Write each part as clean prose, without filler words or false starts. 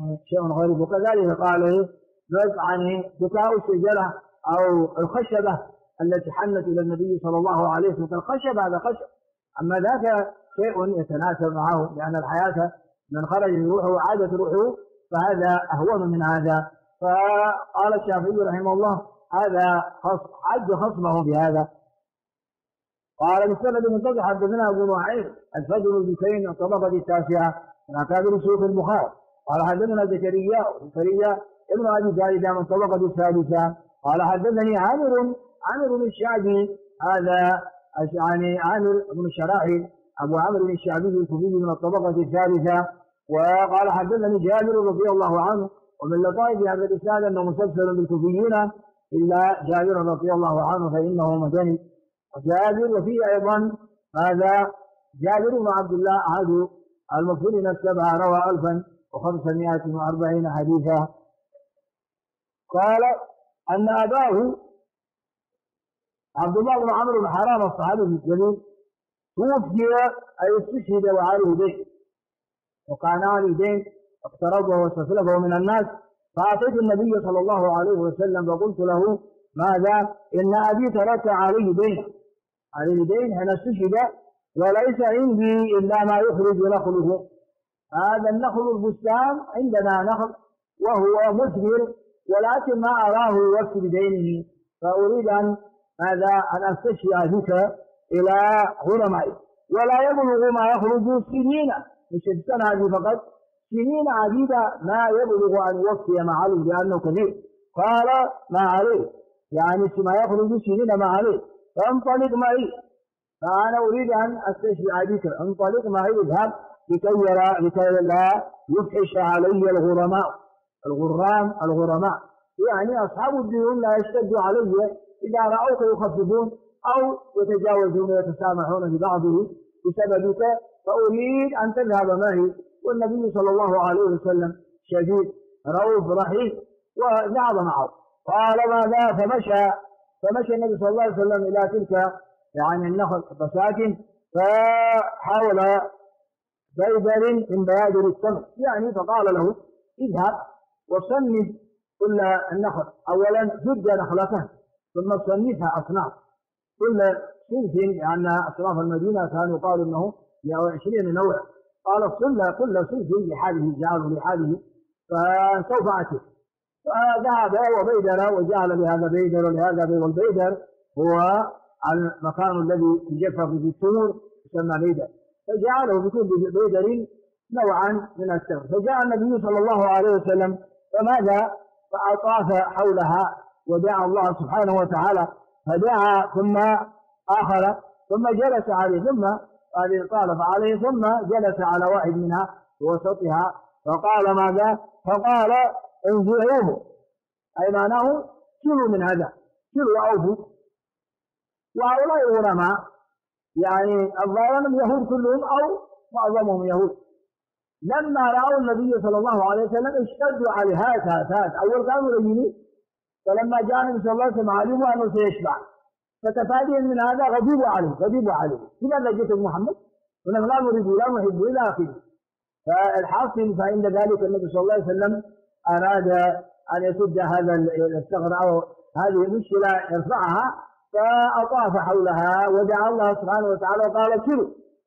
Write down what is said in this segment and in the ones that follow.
شيء غريب. وكذلك قال عن بكاء الشجرة أو الخشبة التي حنت إلى النبي صلى الله عليه وسلم. الخشب هذا خشب، أما ذاك شيء يتناسب معه، لأن الحياة من خرج روحه وعادت روحه فهذا أهون من هذا. فقال الشافعي رحمه الله هذا حج خصمه بهذا. قال مستند منتظر حدثنا أبو نعيم الفجر البكين الطبقة التاسعة من أكابر شيوخ البخاري. قال حدثنا زكريا ابن أبي زايدة من الطبقة الثالثة. قال حدثني عامر بن الشعبي، هذا يعني عامر بن الشراحي أبو عمرو الشعبي الكوفي من الطبقة الثالثة. وقال حدثني جابر رضي الله عنه. ومن لطائف هذا الإسناد أنه مسلسل بالكوفيين إلا جابر رضي الله عنه فإنه مدني. وجابر وفيه أيضا هذا جابر بن عبد الله أحد المكثرين السبعة روى 1540 حديثا. قال أن أباه عبد الله بن عمرو بن حرام الصحابي الجليل توفي أي استشهد وعليه دين، وكان عليه دين اقترضه واستسلفه من الناس. فأتيت النبي صلى الله عليه وسلم فقلت له ماذا؟ إن أبي ترك عليه دين حين استشهد وليس عندي إلا ما يخرج نخله. هذا النخل البستان عندنا نخل وهو مثمر، ولكن ما أراه يوفي بدينه، فأريد أن أستشفي بك إلى غرمائي، ولا يبلغ ما يخرج سنين، مش السنة هذه فقط، سنين عديدة ما يبلغ أن يوفي ما عليه لأنه كبير. قال ما عليه، يعني ما يخرج سنين ما عليه، فانطلق معي، فأنا أريد أن أستشفي بك، انطلق معي اذهب لكي لا يفحش علي الغرماء، يعني أصحاب الديون لا يشتد علي، إذا رأوك يخففون أو يتجاوزون ويتسامحون ببعضه بسببك، فأريد أن تذهب معي. والنبي صلى الله عليه وسلم شديد رؤوف رحيم وذهب معه. قال ماذا؟ فمشى النبي صلى الله عليه وسلم إلى تلك يعني النخل البساتين، فحاول بيدر من بيادر التمر، يعني فقال له اذهب وصنف كل النخل، أولا جد نخلته ثم صنفها أصناف، كل صنف، لأن أصناف المدينة كانوا قالوا أنه 120 نوع، قال كل صنف لحاله، جعله لحاله، فسوف أتي. فذهب وبيدر وجعل بهذا بيدر ولهذا بيدر، والبيدر هو المكان الذي يجفف في التمر يسمى بيدر، فجعله بكل بيدر نوعا من التمر. فجاء النبي صلى الله عليه وسلم فماذا؟ فأطاف حولها ودعا الله سبحانه وتعالى، فدعا ثم آخر ثم جلس عليه، ثم طالف عليه ثم جلس على واحد منها بوسطها، فقال ماذا؟ فقال انزعوه، أي معناه شلوا من هذا، شلوا أوفوا. وهؤلاء الغرماء يعني الظاهر اليهود كلهم أو معظمهم يهود، لما رأوا النبي صلى الله عليه وسلم اشتدوا عليه هات أول كانوا لينين، فلما جاء النبي صلى الله عليه وسلم علموا أنه سيشبع، فتفاديا من هذا غضبوا عليه لماذا جئت محمد؟ ونحن لا نريد لا نحب إلى آخره. فالحاصل فعند ذلك النبي صلى الله عليه وسلم أراد أن يسد هذا الثغر أو هذه المشكلة يرفعها، فأطاف حولها ودعا الله سبحانه وتعالى وقال كلوا.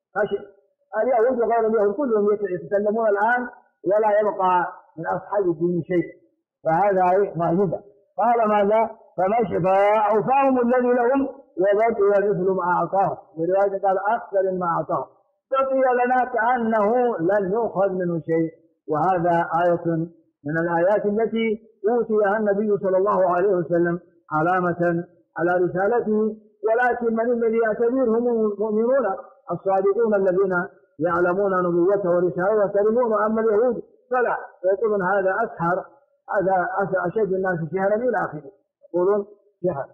اليهود وغير اليهود كلهم يتكلمون الآن ولا يبقى من أصحاب الدين شيء، فهذا معجزة. قال ماذا؟ فمشى فأوفاهم الذي لهم وبقي مثل ما أعطاه، ولذلك قال أكثر ما أعطاه، بقي لنا كأنه لن يؤخذ منه شيء. وهذا آية من الآيات التي أوتيها النبي صلى الله عليه وسلم علامة على رسالته، ولكن من الذي يعتبر هم المؤمنون الصادقون الذين يعلمون نبوته ورسالته ويحترمون، أما اليهود فلا، يقولون هذا أسحر، هذا أشد الناس سحرا إلى آخره، يقولون سحر.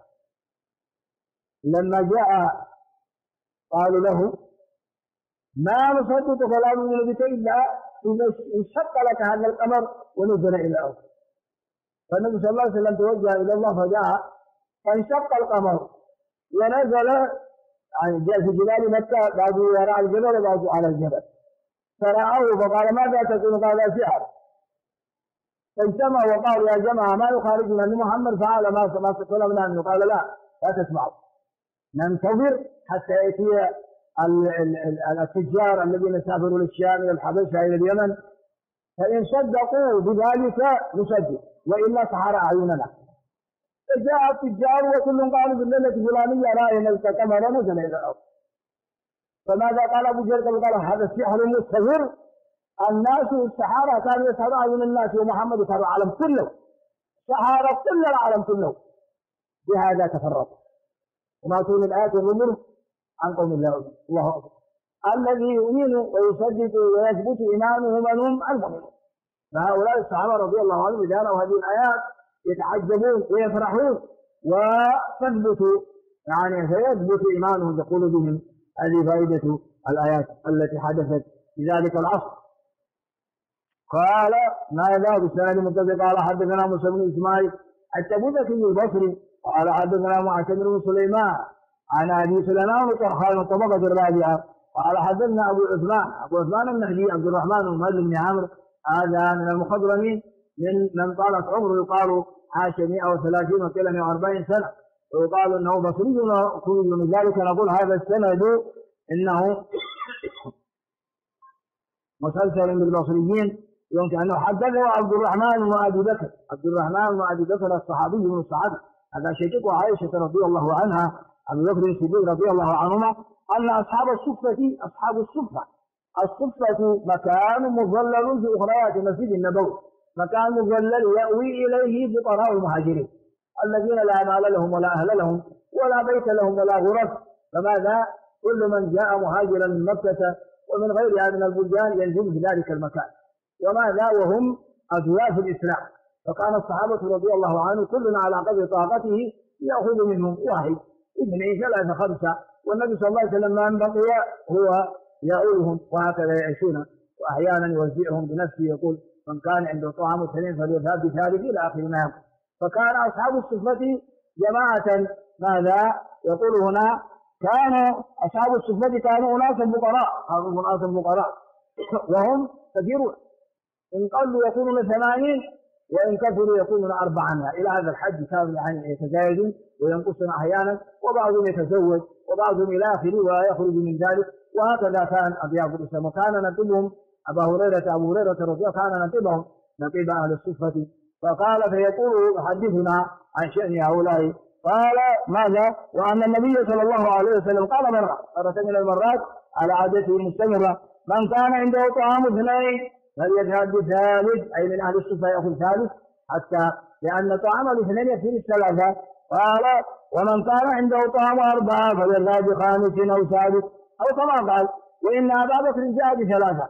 لما جاء قالوا له ما نصدق فلا نؤمن بك إلا إذا انشق لك هذا القمر ونزل إلى الأرض. فالنبي صلى الله عليه وسلم توجه إلى الله فجاء فانشق القمر ونزل، يعني جاء في جبال مكة بعض وراء الجبل وبعض على الجبل، فرآه فقال ماذا تقول؟ قال سحر. فاجتمعوا وقالوا يا جماعة ما يخالجنا أن محمد فعل ما طلبنا منه. قال لا تسمعوا، ننتظر حتى يأتي التجار الذين سافروا للشام إلى الحبشة إلى اليمن، فإن صدقوا بذلك نصدق وإلا سحر أعيننا. فجاء التجار وكل قالوا بالليلة الفلانية رأينا القمر نزل إلى الأرض. فماذا قال أبو جهل؟ قال هذا السحر مستمر، الناس السحارة كانوا يسحروا أعين الناس ومحمد يسحر العالم كله، سحر كل العالم كله، بهذا تفرق وما تكون الآيات والأمور عن قوم لا يؤمنون. الله أكبر. الذي يؤمن ويصدق ويثبت إيمانه من هم المؤمنون. فهؤلاء الصحابة رضي الله عنهم إذا رأوا هذه الآيات يتعجبون ويفرحون وتثبت يعني فيثبت إيمانهم بقلوبهم. هذه فائدة الآيات التي حدثت في ذلك العصر. قال ماذا بالسند المتصل قال حدثنا موسى بن إسماعيل التبوذكي البصري قال حدثنا معتمر بن سليمان عن أبي سليمان وطرخان الطبقة الرابعة قال حدثنا أبو عثمان النهدي عبد الرحمن بن مهدي بن عمرو، هذا من المخضرمين من طالت عمره، يقال عاش 130 وقيل 140 سنة، ويقال أنه بصري وكوي. من ذلك نقول هذا السند إنه مسلسل بالبصريين، يمكن أنه حدثه عبد الرحمن بن أبي بكر الصحابي من الصحابة، هذا شقيق عائشة رضي الله عنها، أبو بكر الصديق رضي الله عنهما، أن أصحاب الصفة مكان مظلل في أخريات المسجد النبوي، مكان مظلل يأوي إليه فقراء المهاجرين الذين لا مال لهم ولا أهل لهم ولا بيت لهم ولا غرف. فماذا كل من جاء مهاجرا من مكة ومن غيرها من البلدان ينزل في ذلك المكان، وماذا وهم أضياف الإسلام. فكان الصحابة رضي الله عنهم كلنا على قدر طاقته يأخذ منهم واحد اثنين ثلاثة خمسة، والنبي صلى الله عليه وسلم من بقي هو يعولهم، وهكذا يعيشون، وأحيانا يوزعهم بنفسه يقول من كان عنده طعام اثنين فليذهب بثالث إلى آخر ما يقول. فكان أصحاب الصفة جماعة، ماذا يقول هنا؟ كان أصحاب الصفة كانوا أناسا فقراء، وهم كثيرون، إن قلوا يكونون 80 وإن كثروا يكونون 400 إلى هذا الحد. كانوا يعني يتزايدون وينقصون أحيانا، وبعضهم يتزوج وبعضهم إلى آخره ويخرج من ذلك، وهكذا كان أضياف الإسلام. وكان نقبهم أبو هريرة رضي الله كان نقب أهل الصفة. فقال فيقول حدثنا عن شأن هؤلاء. قال ماذا؟ وأن النبي صلى الله عليه وسلم قال مرة من المرات على عادته المستمرة من كان عنده طعام اثنين فليذهب بثالث، أي من أهل الصفة يأخذ ثالث، حتى لأن طعام الاثنين يكفي الثلاثة. قال ومن كان عنده طعام 4 فليذهب بخامس أو سادس، أو كما قال وإن أبا بكر جاء بثلاثة،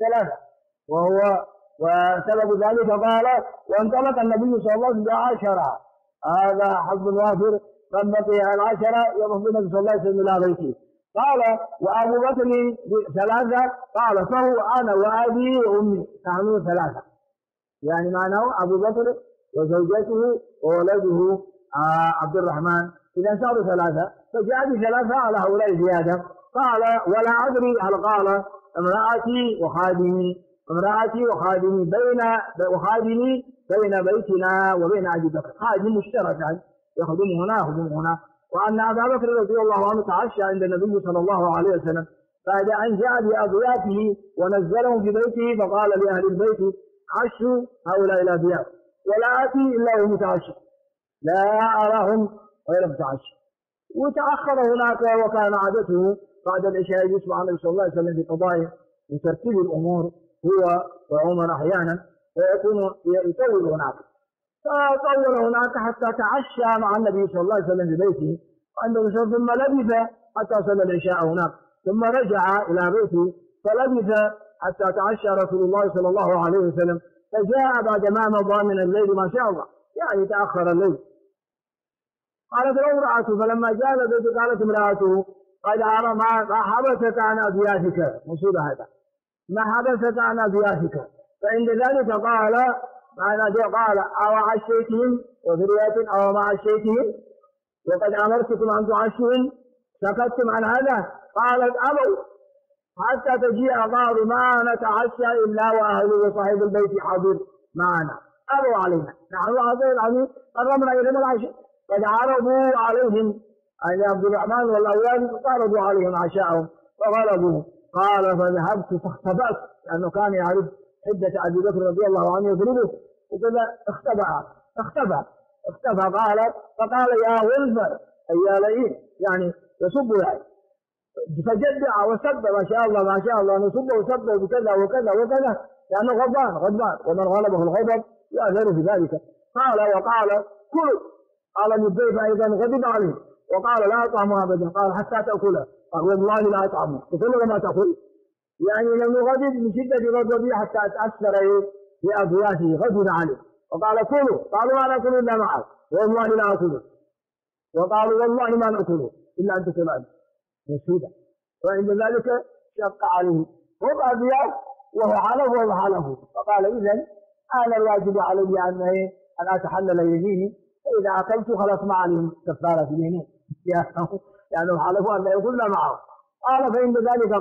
وسبب ذلك قال وانطلق النبي صلى الله عليه وسلم ب10، هذا حظ وافر، فبقي 10 يروح النبي صلى الله عليه وسلم إلى بيته. قال وأبو بكر 3، قال فهو أنا وأبي وأمي نحن 3، يعني معناه أبو بكر وزوجته وولده عبد الرحمن، إذا صاروا 3، فجاء ب3 على هؤلاء زيادة. قال ولا أدري هل قال امرأتي وخادمي بين بيتنا وبين أبي بكر، خادم مشترك يعني يخدم هنا. وأن أبا بكر رضي الله عنه تعشى عند النبي صلى الله عليه وسلم، بعد أن جاء بأضيافه ونزلهم في بيته فقال لأهل البيت عشوا هؤلاء الأضياف ولا آتي إلا هم متعشى، لا أراهم غير متعشى. وتأخر هناك، وكان عادته بعد العشاء يسمع النبي صلى الله عليه وسلم بقضائه وترتيب الأمور هو وعمر أحيانا، فيكون يطول هناك، فطول هناك حتى تعشى مع النبي صلى الله عليه وسلم في بيته، ثم لبث حتى صلى العشاء هناك، ثم رجع إلى بيته فلبث حتى تعشى رسول الله صلى الله عليه وسلم، فجاء بعد ما مضى من الليل ما شاء الله، يعني تأخر الليل. قالت له امرأته، فلما جاء البيت قالت امرأته قد أرى ما حبسك عن أضيافك، مصيبة هذا، ما حبسك عن أضيافك. فعند ذلك قال أو عشيتهم، وفي رواية أو ما عشيتهم وقد أمرتكم أن تعشون سكتتم عن هذا. قالت أبوا حتى تجيء، قالوا ما نتعشى إلا وأهل وصاحب البيت حاضر معنا، أبوا علينا، نحن العظيم العظيم قربنا إليهم العشاء، قد عرضوا عليهم أي عبد الرحمن والأولاد عرضوا عليهم عشاءهم فغلبوا. قال فذهبت فاختبأت، لأنه كان يعرف حدة أبي بكر رضي الله عنه يضربه، وكذا اختفى فقال يا ولفر أي يا لئيم، يعني يسب يعني، فجدع وسب ما شاء الله نسبه وسبه بكذا وكذا لأنه غضبان ومن غلبه الغضب يأثر في ذلك. وقال كلوا، قال الضيف أيضا غضب عليه وقال لا أطعمه أبدا، قال حتى تأكله، قال والله لا أطعمه، تقول ما تأكل، يعني لم يغضب من شدة غضبه حتى تأثر بأضيافه، غضب عليه وقال كلوا، قالوا لا نأكل إلا معك، والله لا أكله، وقالوا والله ما نأكله إلا أن تأكل أنت نسيبه. وعند ذلك شق عليه ربع ضياف وهو حلف فقال إذن أنا الواجب علي أن أتحلل يميني، فإذا أكلت خلاص ما عليهم كفارة يمين يعني حلفوا أن لا يأكل معه. قال فعند ذلك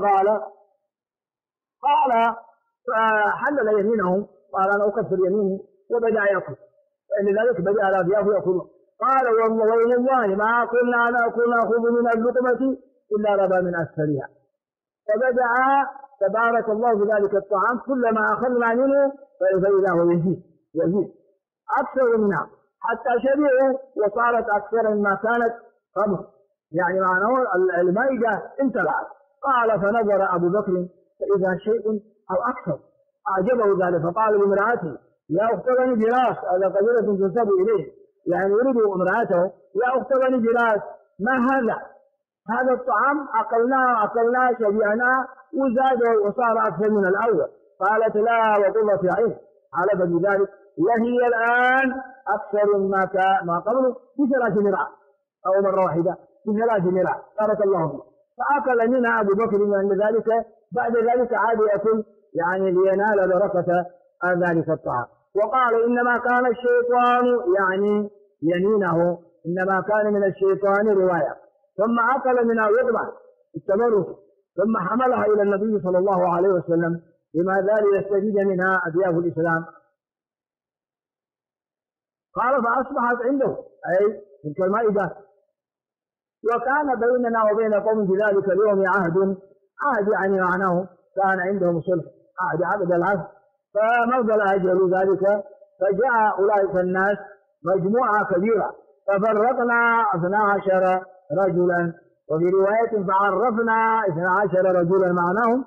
قال فحلل يمينه، قال أنا أكفر يميني وبدأ يأكل، فإن ذلك بدأ الأضياف يأكلون. قال والله ما كنا نأخذ من اللقمة إلا ربا من أسفلها، فبدأ تبارك الله بذلك الطعام كلما أخذنا منه فإذا هو يزيد أكثر منها حتى شبعوا وصارت أكثر مما كانت قبل، يعني معناه المائدة امتلأت. قال فنظر أبو بكر فإذا شيء أو أكثر أعجبه ذلك، فقال لامرأته يا أخت بني جلاس، هذا قبيلة تنسب إليه، يعني يريد امرأته يا أخت بني جلاس ما هذا الطعام أكلناه شبعنا وزاد وصار أكثر من الأول. قالت لا وقرة عين، حلف بذلك وهي الآن أكثر ما قبله ب3 مراء أو مرة واحدة ب3 مراء، بارك الله فيه. فأكل منها أبو بكر، وعند ذلك بعد ذلك عاد يأكل يعني لينال بركة ذلك الطعام. وقال إنما كان الشيطان يعني يمينه، إنما كان من الشيطان رواية، ثم أكل منها وضعا التبرك ثم حملها إلى النبي صلى الله عليه وسلم لماذا ليستفيد منها أضياف الإسلام. قال فأصبحت عنده أي تلك المائدة، وكان بيننا وبين قوم في ذلك اليوم عهد يعني معناه كان عندهم صلح، عقد العهد، فمضى الأجل ذلك، فجاء أولئك الناس مجموعة كبيرة ففرقنا 12 رجلا، وفي رواية فعرفنا 12 رجلا، معناهم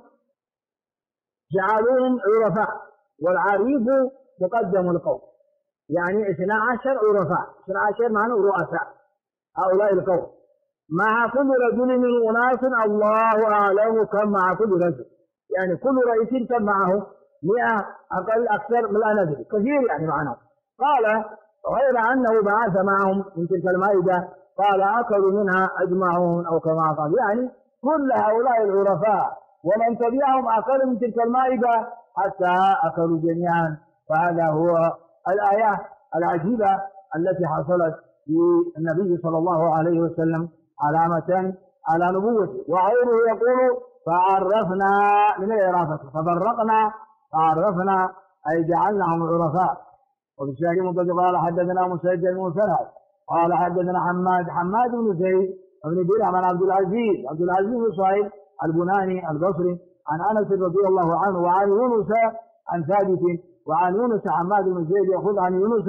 جعلوهم عرفاء، والعريف مقدم القوم، يعني 12 عرفاء، 12 معناه رؤساء هؤلاء القوم، مع كل رجل من أناس الله أعلم كم مع كل رجل، يعني كل رئيس كم معه 100 أقل أكثر من لا ندري، كثير يعني معناه. قال غير أنه بعث معهم من تلك المائدة، قال أكلوا منها أجمعون أو كما قال، يعني كل هؤلاء العرفاء ومن تبعهم أكلوا من تلك المائدة حتى أكلوا جميعا. فهذا هو الآيات العجيبة التي حصلت للنبي صلى الله عليه وسلم علامة على نبوته. وغيره يقول فعرفنا من العرافة، ففرقنا فعرفنا أي جعلناهم عرفاء. وفي الشاهد منطق قال حدثنا مسيد بن فرح قال حدثنا حماد بن زيد بن درهم عن عبد العزيز بن صهيب البناني البصري عن أنس رضي الله عنه، وعن يونس عن ثابت، وعن يونس حماد بن زيد يأخذ عن يونس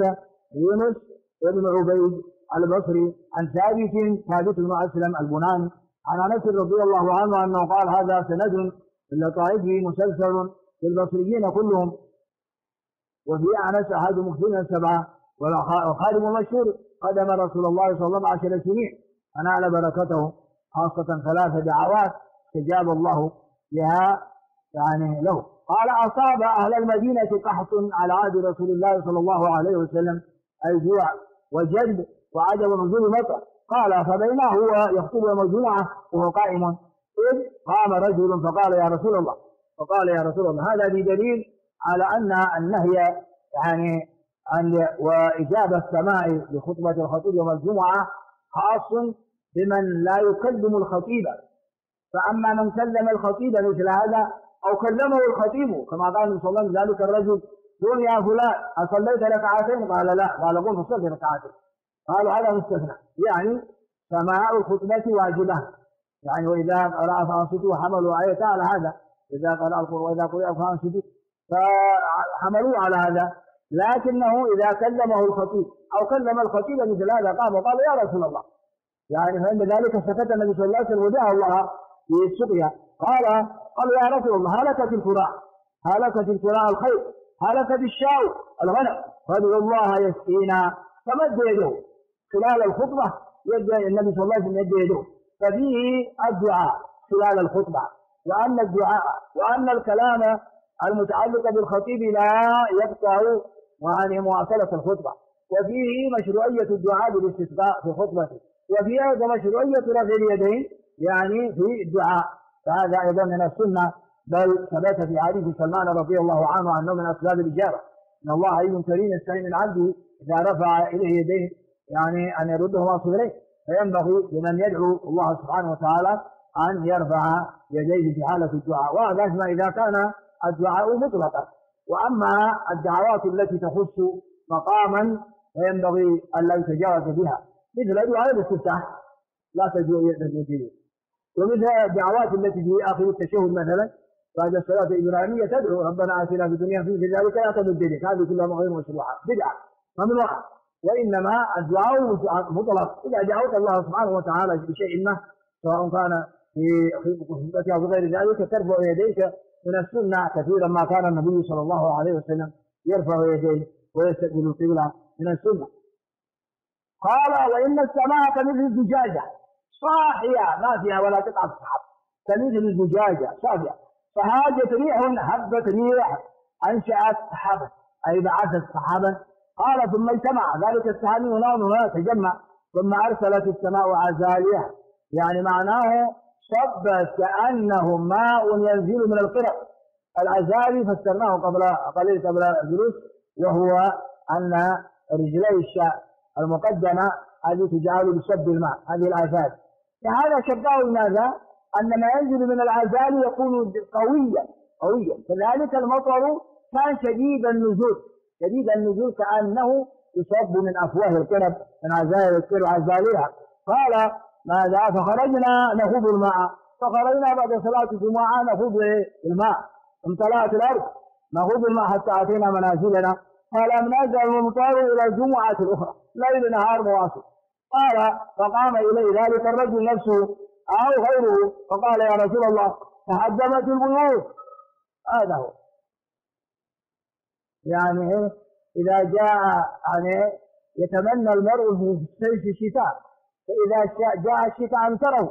بن عبيد البصري عن ثابت بن أسلم البناني عن أنس رضي الله عنه أنه قال هذا سند للطائف مسلسل للبصريين كلهم، وفي أنس أحد مخبرين 7 وخادم المشهور قدم رسول الله صلى الله عليه وسلم 10 سنين فنال بركته، خاصة 3 دعوات استجاب الله لها يعني له. قال أصاب أهل المدينة قحط على عهد رسول الله صلى الله عليه وسلم، أي جوع وجد وعدم نزول مطر. قال فبينه هو يخطب يوم الجمعة وهو قائم إذ قام رجل فقال يا رسول الله هذا بدليل على أن النهي يعني وإجابة السماع لخطبة الخطيب يوم الجمعة خاص بمن لا يكلم الخطيب، فأما من كلم الخطيب مثل هذا أو كلمه الخطيب كما قال صلى الله عليه وسلم ذلك الرجل قل يا فلان أصليت ركعتين؟ قال لا. قال قل فصلي ركعتين. قالوا هذا مستثنى، يعني سماع الخطبة واجبة، يعني وإذا قرأ فأنصتوا حملوا آية على هذا، إذا قرأ القرآن وإذا قرأ فأنصتوا فحملوا على هذا. لكنه إذا كلمه الخطيب أو كلم الخطيب مثل هذا قام وقال يا رسول الله، يعني فعند ذلك سكت النبي صلى الله عليه وسلم ودعا الله في السقيا. قال يا رسول الله هلكت الكراء الخير، هلكت الشاو الغنم، فادعوا الله يسقينا. فمد يده خلال الخطبة، يد النبي صلى الله عليه وسلم يد يده، ففيه الدعاء خلال الخطبة، وأن الكلام المتعلق بالخطيب لا يقطع عن مواصلة الخطبة، وفيه مشروعية الدعاء بالاستسقاء في خطبته، وفيه أيضا مشروعية رفع اليدين يعني في الدعاء، فهذا أيضا من السنة، بل ثبت في حديث سلمان رضي الله عنه أنه من أسباب الإجابة، إن الله حي كريم يستحي من عبده إذا رفع إليه يديه يعني أن يردهما صغرين، فينبغي لمن يدعو الله سبحانه وتعالى أن يرفع يديه في حالة الدعاء، وهذا إذا كان الدعاء مطلقا. وأما الدعوات التي تخص مقاما فينبغي أن لا يتجاوز بها، مثل دعاء الاستفتاح لا تجوز فيه، ومثل الدعوات التي في آخر التشهد مثلا بعد الصلاة الإبراهيمية تدعو ربنا آتنا في الدنيا في ذلك لا تمد يدك، هذه كلها غير مشروعة بدعة ممنوعة. وإنما الدعاء مطلق، إذا دعوت الله سبحانه وتعالى بشيء ما سواء كان في خطبتك أو غير ذلك ترفع يديك، من السنة كثيرا ما كان النبي صلى الله عليه وسلم يرفع يديه ويستقبل القبلة من السنة. قال وإن السماء كمثل الزجاجة صاحية ما فيها ولا قطعة سحاب، كمثل الزجاجة صافية، فهاجت ريح هبت ريح أنشأت سحابا أي بعثت سحابا. قال ثم اجتمع ذلك السحاب هنا تجمع، ثم أرسلت السماء عزالها، يعني معناه صبت كأنه ماء ينزل من القرى. العزالي فسرناه قليل قبل الجلوس، وهو أن رجلي الشاء المقدمة هذه تجعل بصب الماء، هذه العزال. فهذا شبهه لماذا؟ أن ما ينزل من العزال يكون قويا، كذلك المطر كان شديد النزول كأنه يصب من أفواه الكرب من عزائر الكرب عزالها. قال ماذا؟ فخرجنا نخوض الماء، فخرجنا بعد صلاة الجمعة نخوض الماء، امتلأت الأرض نخوض الماء حتى أتينا منازلنا، فلم نزل الممطر إلى الجمعة الأخرى، ليل نهار مواصل. قال فقام إليه ذلك الرجل نفسه أو غيره فقال يا رسول الله تهدمت البيوت. هذا هو يعني إذا جاء يعني يتمنى المرء في الشتاء، فإذا جاء الشتاء أنكره،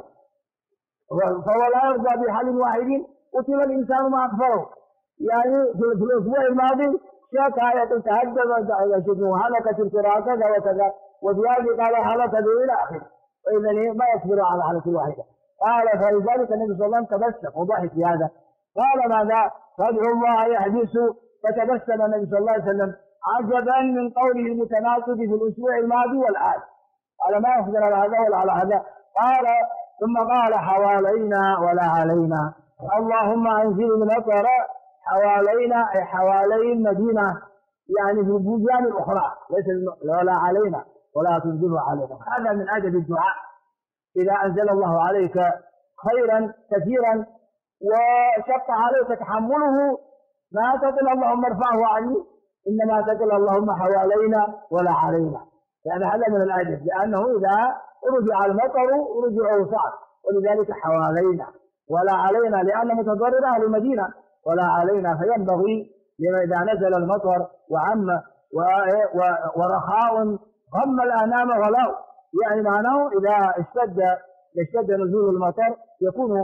فهو لا يرضى بحال واحد قتل الإنسان ما أكفره. يعني في الأسبوع الماضي شكا يقول تهدمت هلكت القرى كذا وكذا، وفي هذه قال هلكت إلى آخره، وإذا ما يصبر على حالة واحدة. قال فلذلك النبي صلى الله عليه وسلم تبسم وضحك في هذا. قال ماذا؟ فادعوا الله يحدث، فتبسم النبي صلى الله عليه وسلم عجبا من قوله المتناقض في الأسبوع الماضي والآن، قال ما يقدر على هذا ولا على هذا. قال ثم قال حوالينا ولا علينا، اللهم انزل المطر حوالينا أي حوالي المدينة، يعني في البلدان الأخرى، ليس ولا علينا ولا تنزله علينا. هذا من أدب الدعاء، إذا أنزل الله عليك خيرا كثيرا وشق عليك تحمله ما تقل اللهم ارفعه عني، إنما تقل اللهم حوالينا ولا علينا، يعني هذا من الأدب، لأنه إذا رجع المطر رجعه صعب، ولذلك حوالينا ولا علينا، لأن متضرر أهل المدينة ولا علينا. فينبغي إذا نزل المطر وعم ورخاء غم الأنام غلاء، يعني معناه إذا اشتد نزول المطر يكون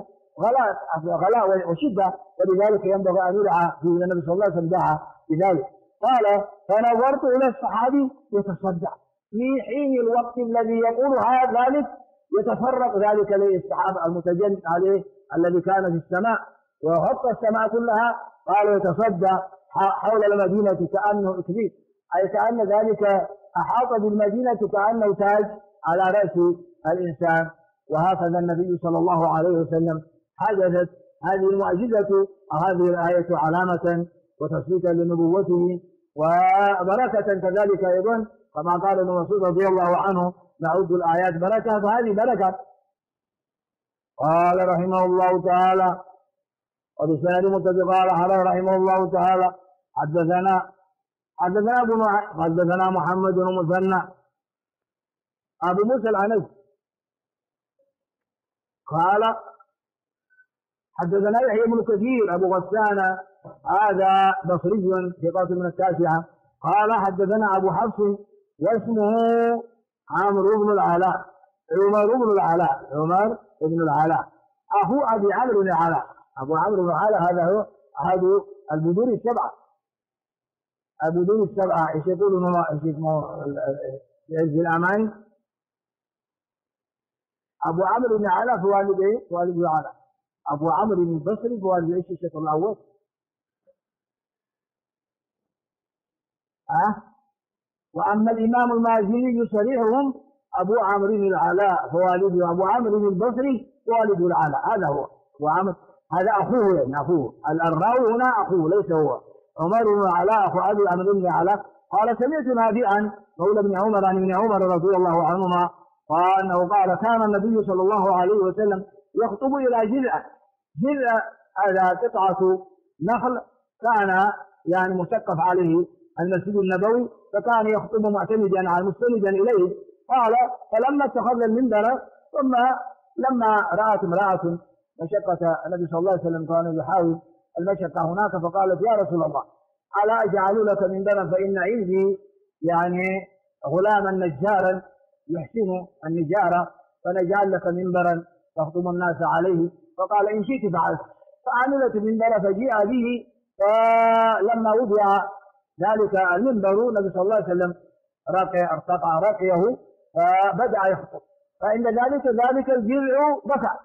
غلاء وشدة، ولذلك ينبغي أن يدعى في النبي صلى الله عليه وسلم دعا بذلك. قال فنظرت إلى الصحابي يتصدع في حين الوقت الذي يقول ذلك، يتفرق ذلك للسحاب المتجند عليه الذي كان في السماء وغطى السماء كلها. قال يتصدى حول المدينة كأنه إكليل، أي كأن ذلك أحاط بالمدينة كأنه تاج على رأس الإنسان. وهكذا النبي صلى الله عليه وسلم حدثت هذه المعجزة وهذه الآية علامة وتصديقا لنبوته وبركة كذلك أيضا كما قال ابن مسعود رضي الله عنه نعد الآيات بركة، فهذه بركة. قال رحمه الله تعالى وبسند متفق قال رحمه الله تعالى حدثنا محمد بن مثنى أبو موسى العنزي قال حدثنا يحيى بن كثير أبو غسان هذا بصري في قاسم من التاسعة قال حدثنا أبو حفص واسمه عمرو بن العلاء عمر بن العلاء أخو أبي عمرو بن العلاء. أبو عمرو بن العلاء هذا هو أحد البدور السبعة إيش يقولون في عز الأمان. أبو عمرو بن العلاء في والده والد العلاء، أبو عمرو بن البصري في والد الشيخ الأول. وأما الإمام المازني صريحهم أبو عمرو بن العلاء فوالده، أبو عمرو بن البصري فوالد العلاء. هذا هو أبو عمرو، هذا أخوه يعني أخوه الراوي هنا أخوه ليس هو. عمر بن العلاء أخو أبي عمرو بن العلاء قال سمعت نافعا مولى بن عمر عن ابن عمر رضي الله عنهما قال أنه قال كان النبي صلى الله عليه وسلم يخطب إلى جذع هذا قطعة نخل كان يعني مسقف عليه المسجد النبوي، فكان يخطب مستندا إليه. قال فلما اتخذ المنبر ثم لما رأت امرأة مشقة النبي صلى الله عليه وسلم كان يحاول المشقة هناك، فقالت يا رسول الله ألا أجعل لك منبرا فإن عندي يعني غلاما نجارا يحسن النجارة، فنجعل لك منبرا تخطب الناس عليه. فقال إن شئت فعلت، فعملت المنبر فجيء به. فلما وضع ذلك المنبر النبي صلى الله عليه وسلم ارتقى رقيه فبدأ يخطب، فعند ذلك الجذع بكى.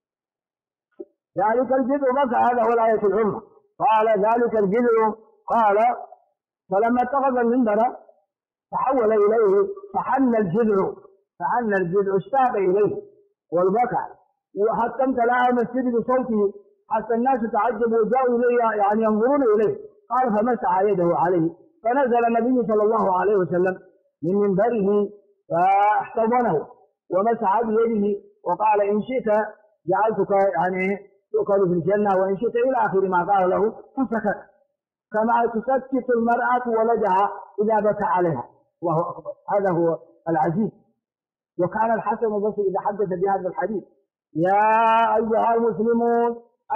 هذا هو الآية العظمى. قال ذلك الجذع قال فلما اتخذ المنبر تحول إليه فحن الجذع اشتاق إليه والبكى، وحتى امتلأ المسجد بصوته حتى الناس تعجبوا وجاءوا إليه يعني ينظرون إليه. قال فمسح يده عليه، فنزل النبي صلى الله عليه وسلم من منبره فاحتضنه ومسح بيده وقال إن شئت جعلتك يعني تؤكل في الجنة وإن شئت إلى آخر ما قال له، فسكت كما تسكت المرأة ولدها إذا بكى عليها. الله أكبر، هذا هو العزيز. وكان الحسن البصري إذا حدث بهذا الحديث يا أيها المسلمون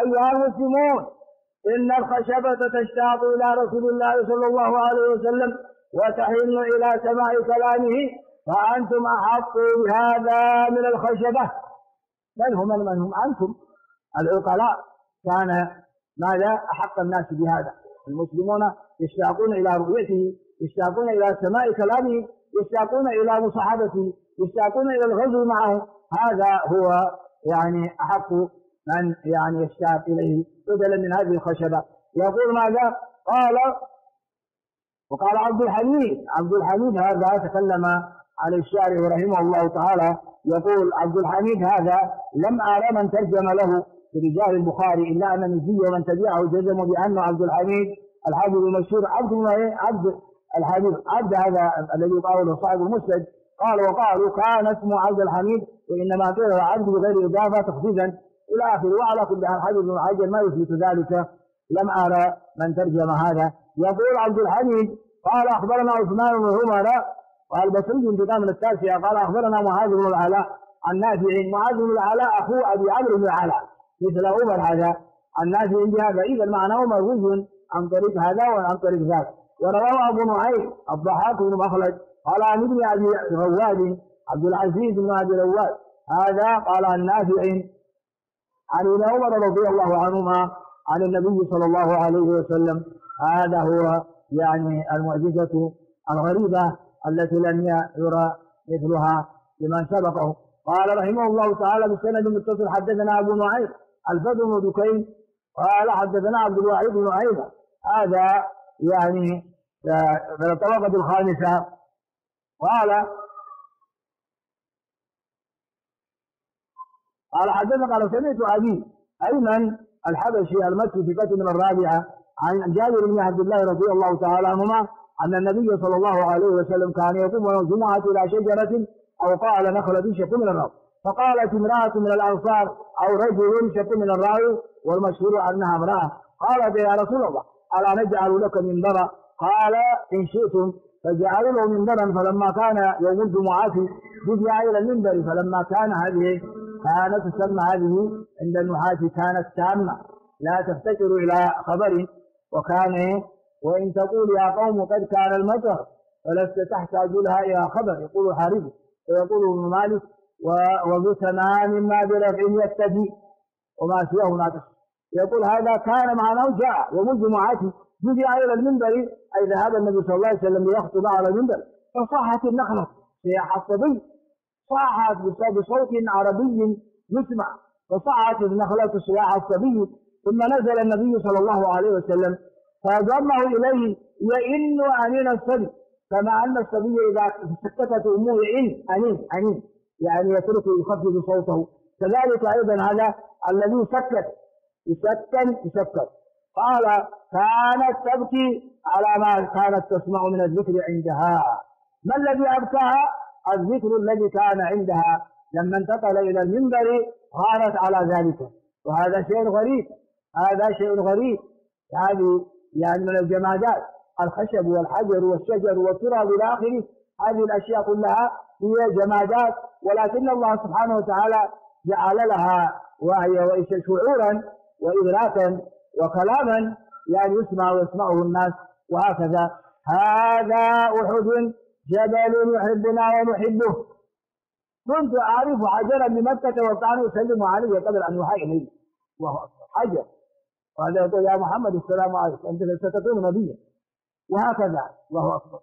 إن الخشبة تشتاق إلى رسول الله صلى الله عليه وسلم وتحن إلى سماع كلامه، فأنتم أحق بهذا من الخشبة. من هم أنتم العقلاء، كان ماذا أحق الناس بهذا؟ المسلمون يشتاقون إلى رؤيته، يشتاقون إلى سماع كلامه، يشتاقون إلى مصاحبته، يشتاقون إلى الغزو معه. هذا هو يعني أحق من يعني يشتاق إليه بدلا من هذه الخشبة. يقول ماذا؟ وقال عبد الحميد هذا تكلم على الشارع رحمه الله تعالى. يقول عبد الحميد هذا لم أرى من ترجم له في رجال البخاري إلا أن النجي ومن تبعه جزموا بأنه عبد الحميد الحافظ المشهور عبد هذا الذي قاله صاحب المسند. وقالوا كان اسمه عبد الحميد وإنما قيل عبد بغير إضافة تخفيفا إلى آخره. وعلى كل حال حديث ابن حجر ما يثبت ذلك، لم أرى من ترجم هذا. يقول عبد الحميد قال أخبرنا عثمان بن عمر والبصري انتقام من التاسعة قال أخبرنا معاذ بن العلاء عن نافع. معاذ بن العلاء أخو أبي عمرو بن العلاء مثل عمر هذا النافع بهذا، إذا معناه مروي عن طريق هذا وعن طريق ذاك. ورواه أبو نعيم الضحاك بن مخلد قال عن ابن أبي رواد عبد العزيز بن أبي رواد هذا قال عن نافع عن ابن عمر رضي الله عنهما عن النبي صلى الله عليه وسلم. هذا هو يعني المعجزة الغريبة التي لم يرى مثلها لمن سبقه. قال رحمه الله تعالى بسند متصل حدثنا أبو نعيم الفضل بن دكين قال حدثنا عبد الواحد بن عيسى هذا يعني من الطبقة الخامسة. قال حدثنا قال سمعت أبي أيمن الحبشي المكي في كتب من الرابعة عن جابر بن عبد الله رضي الله تعالى عنهما أن النبي صلى الله عليه وسلم كان يقوم يوم الجمعة إلى شجرة أو قال نخلة شق من الرب، فقالت امرأة من الأنصار أو رجل شق من الراوي، والمشهور أنها امرأة، قالت يا رسول الله ألا نجعل لك منبرا؟ قال إن شئتم، فجعلوا له منبرا. فلما كان يوم الجمعة جزع إلى المنبر، فلما كانت تسمى هذه عند النحاة كانت تامة لا تفتكر إلى خبر، وكان وإن تقول يا قوم قد كان المطر فلست تحتاج لها إلى خبر، يقول حارث ويقول ابن مالك وذو تمام ما برفع يقتدي وما سواه ناقص. يقول هذا كان معناه جاء يوم الجمعة جزع إلى المنبر، أي ذهب النبي صلى الله عليه وسلم ليخطب على المنبر، فصاحت النخلة صياح الصبي، صاحت بصوت عربي يسمع، فصاحت النخلة صياح الصبي. ثم نزل النبي صلى الله عليه وسلم فضمه إليه يئن أنين الصبي، كما أن الصبي إذا سكتت أمه أنين يعني يترك يخفض صوته، كذلك أيضا هذا الذي يسكت. قال كانت تبكي على ما كانت تسمع من الذكر عندها. ما الذي أبكاها؟ الذكر الذي كان عندها. لما انتقل إلى المنبر غارت على ذلك، وهذا شيء غريب. هذه يعني من الجمادات، الخشب والحجر والشجر والتراب إلى آخره، هذه الأشياء كلها هي جمادات، ولكن الله سبحانه وتعالى جعل لها وهي شعورا وإدراكا وكلاما يعني يسمعه الناس. وهكذا هذا أحد جبل يحبنا ونحبه، كنت أعرف حجرا بمكة وكان يسلم علي قبل أن يوحى إليه، وهو حجر، وهذا يقول يا محمد السلام عليك أنت ستكون نبيا، وهكذا الله أكبر.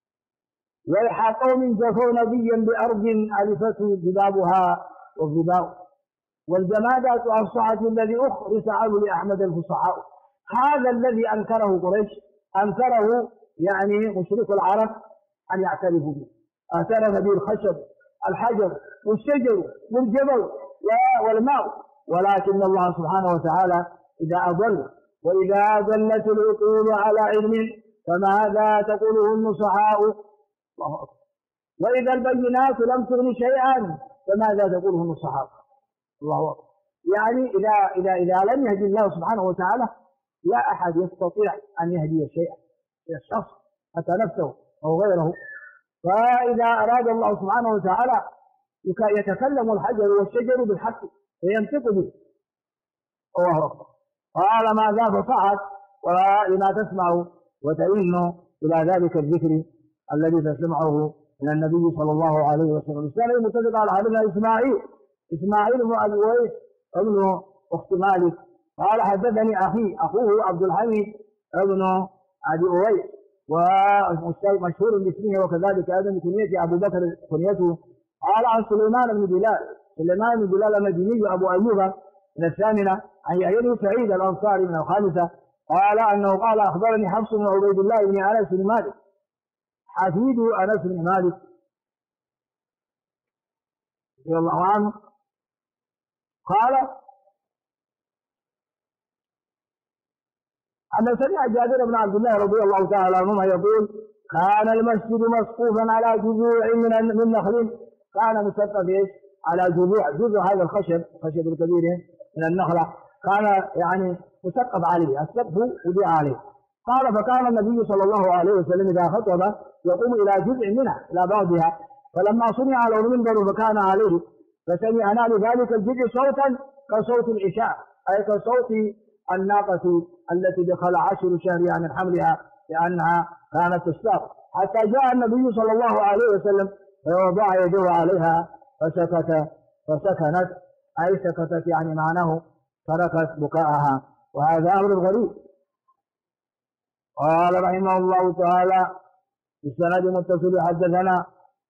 ويح قوم جفوا نبيا بأرض ألفته جبابها والظباء، والجمادات أفصحت الذي أخرس عنه لأحمد الفصحاء. هذا الذي أنكره قريش، أنكره يعني مشرك العرب أن يعترفوا به، اعترف به الخشب الحجر والشجر والجبل والماء، ولكن الله سبحانه وتعالى إذا أضل وإذا ضلت العقول على علم فماذا تقوله النصحاء؟ الله أكبر. وإذا البينات لم تغن شيئا فماذا تقوله النصحاء؟ الله أكبر. يعني إذا لم يهدي الله سبحانه وتعالى لا أحد يستطيع أن يهدي شيئا، الشخص حتى نفسه أو غيره. فإذا أراد الله سبحانه وتعالى يتكلم الحجر والشجر بالحق وينطق به. الله أكبر. قال ماذا فصعد ولما تسمع وتئن إلى ذلك الذكر الذي تسمعه من النبي صلى الله عليه وسلم. الثاني متفق على حديث إسماعيل بن أبي أويس ابن أخت مالك قال حدثني أخوه عبد الحميد ابن أبي أويس ومشهور باسمه وكذلك أيضا كنيته أبو بكر كنيته. قال عن سليمان بن بلال المديني أبو أيوب من الثامنة عن يحيى بن سعيد الأنصاري من الخامسة قال أنه قال أخبرني حفص بن عبيد الله بن أنس بن مالك حفيد أنس بن مالك رضي الله عنه قال أن سمع جابر بن عبد الله رضي الله تعالى عنهما يقول كان المسجد مسقوفا على جذوع من نخل، كان مسقف على جذوع هذا الخشب الكبير من النخلة، كان يعني مسقف عليه، السقف وضع عليه. قال فكان النبي صلى الله عليه وسلم إذا خطب يقوم إلى جزء منها إلى بعضها، فلما صنع له المنبر فكان عليه فسمعنا لذلك الجزء صوتا كصوت العشاء، أي كصوت الناقة التي دخل 10 شهرها من حملها لأنها كانت تشتاق، حتى جاء النبي صلى الله عليه وسلم فوضع يده عليها فسكنت، أي سكتت يعني معناه تركت بكاءها، وهذا أمر غريب. قال رحمه الله تعالى بالسند متصل حدثنا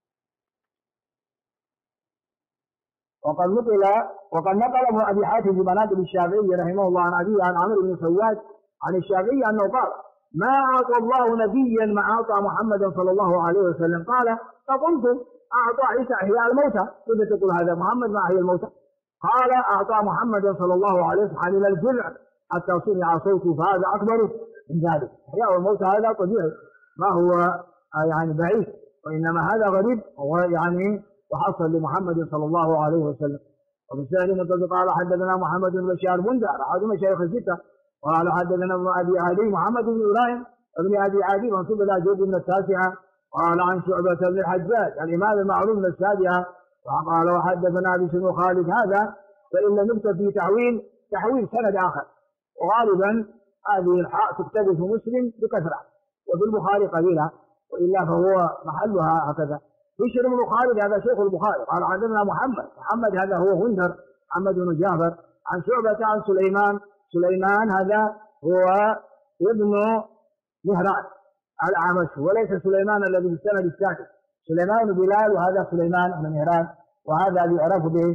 وقد نقل ابن أبي حاتم في مناقب الشافعي رحمه الله عن أبيه عن عمرو بن سواد عن الشافعي أنه قال ما أعطى الله نبيا ما أعطى محمدا صلى الله عليه وسلم. قال فقلت أعطى عيسى إحياء الموتى، كيف تقول هذا محمد ما أحيا الموتى؟ قال أعطى محمدا صلى الله عليه وسلم حلل الجذع حتى صنع صوته، فهذا أكبر من ذلك. إحياء الموتى هذا طبيعي، ما هو يعني بعيد، وإنما هذا غريب ويعني وحصل لمحمد صلى الله عليه وسلم. وفي السنة المتصل قال حدثنا محمد بن بشار بندر أحد مشايخ الستة، قال حدثنا ابن أبي عدي محمد بن إبراهيم ابن أبي عدي منصوب إلى جد من التاسعة، قال عن شعبة بن الحجاج الإمام المعروف من السابعة، وقال وحدثنا بن خالد هذا، فإن لم يكتب في تحويل سند آخر، وغالبا هذه الحاء تكتب في مسلم بكثرة وفي البخاري قليلا، وإلا فهو محلها هكذا. بشر بن خالد هذا شيخ البخاري قال حدثنا محمد هذا هو غندر محمد بن جعفر عن شعبة عن سليمان هذا هو ابن مهران الأعمش، وليس سليمان الذي في السند السادس، سليمان بن بلال وهذا سليمان بن مهران، وهذا يعرف به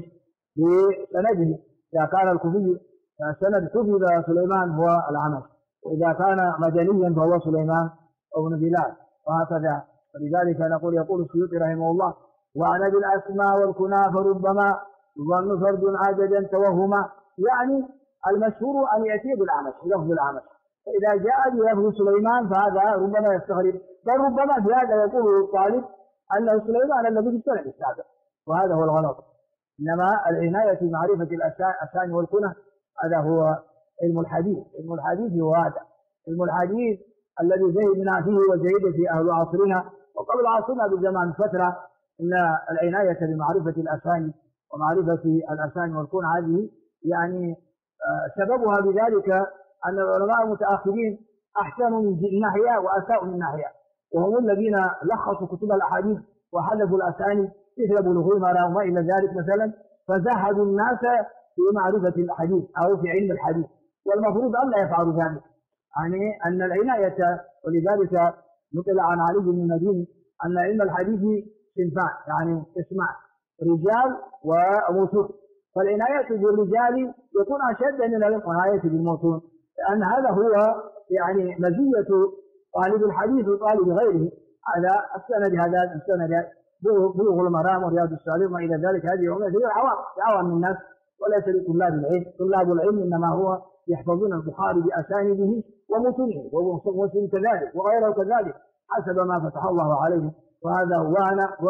بسنده، إذا كان الكوفي سند كوفي سليمان هو الأعمش، وإذا كان مدنيا فهو سليمان بن بلال، وهكذا. ولذلك يقول السيوطي رحمه الله: وعن بالأسماء والكنى فربما ظن فرد عددا توهما، يعني المشهور أن يأتي بالأعمش بلفظ الأعمش، فإذا جاء بلفظ سليمان فهذا ربما يستغرب، بل ربما في هذا يقول الطالب أنه سليمان الذي في السنة السابق، وهذا هو الغلط. إنما العناية بمعرفة الأسامي والكنى هذا هو علم الحديث. علم الحديث هو هذا علم الحديث الذي زهدنا فيه وزهد في أهل عصرنا وقبل عصرنا بزمان فترة، إن العناية بمعرفة الأسامي ومعرفة الأسامي والكنى هذه يعني سببها بذلك أن العلماء المتأخرين أحسنوا من ناحية وأساءوا من ناحية، وهم الذين لخصوا كتب الأحاديث وحذفوا الأسانيد مثل بلوغ المرام وما إلى ذلك مثلا، فزهدوا الناس في معرفة الحديث أو في علم الحديث، والمفروض أن لا يفعلوا ذلك، يعني أن العناية. ولذلك نقل عن علي بن المديني أن علم الحديث صنفان، يعني اسمان: رجال وموصول، فالعناية بالرجال يكون أشد من العناية بالموصول، لأن هذا هو يعني مزية طالب الحديث وطالب غيره. هذا السند بلوغ المرام ورياض الصالحين وإلى ذلك، هذه عملة لعوام الناس وليس لطلاب العلم. طلاب العلم إنما هو يحفظون البخاري بأسانيده ومتونه، ومسلم كذلك وغيره كذلك حسب ما فتح الله عليه. وهذا هو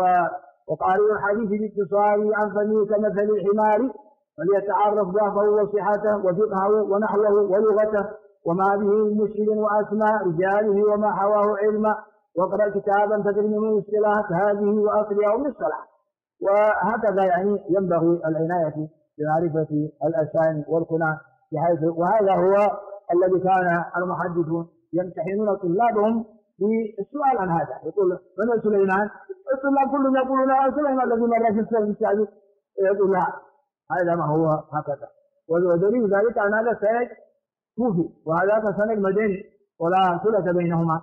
وقارئ الحديث باتصال عن فمه كمثل الحمار، وليتعرف ضعفه وصحته وفقهه ونحوه ولغته وما به مشكل وأسماء رجاله وما حواه علما، واقرأ كتابا تدري من اصطلاحات هذه وأصلها من الصلاح. وهكذا يعني ينبغي العناية بمعرفة الأسامي والكنى بحيث، وهذا هو الذي كان المحدثون يمتحنون طلابهم بالسؤال عن هذا. يقول: من سليمان؟ الطلاب كلهم يقولون سليمان الذي مر في السنة السابق، يقول: لا، هذا ما هو هكذا. ودليل ذلك أن هذا سند كوفي وهذا سند مدني ولا صلة بينهما.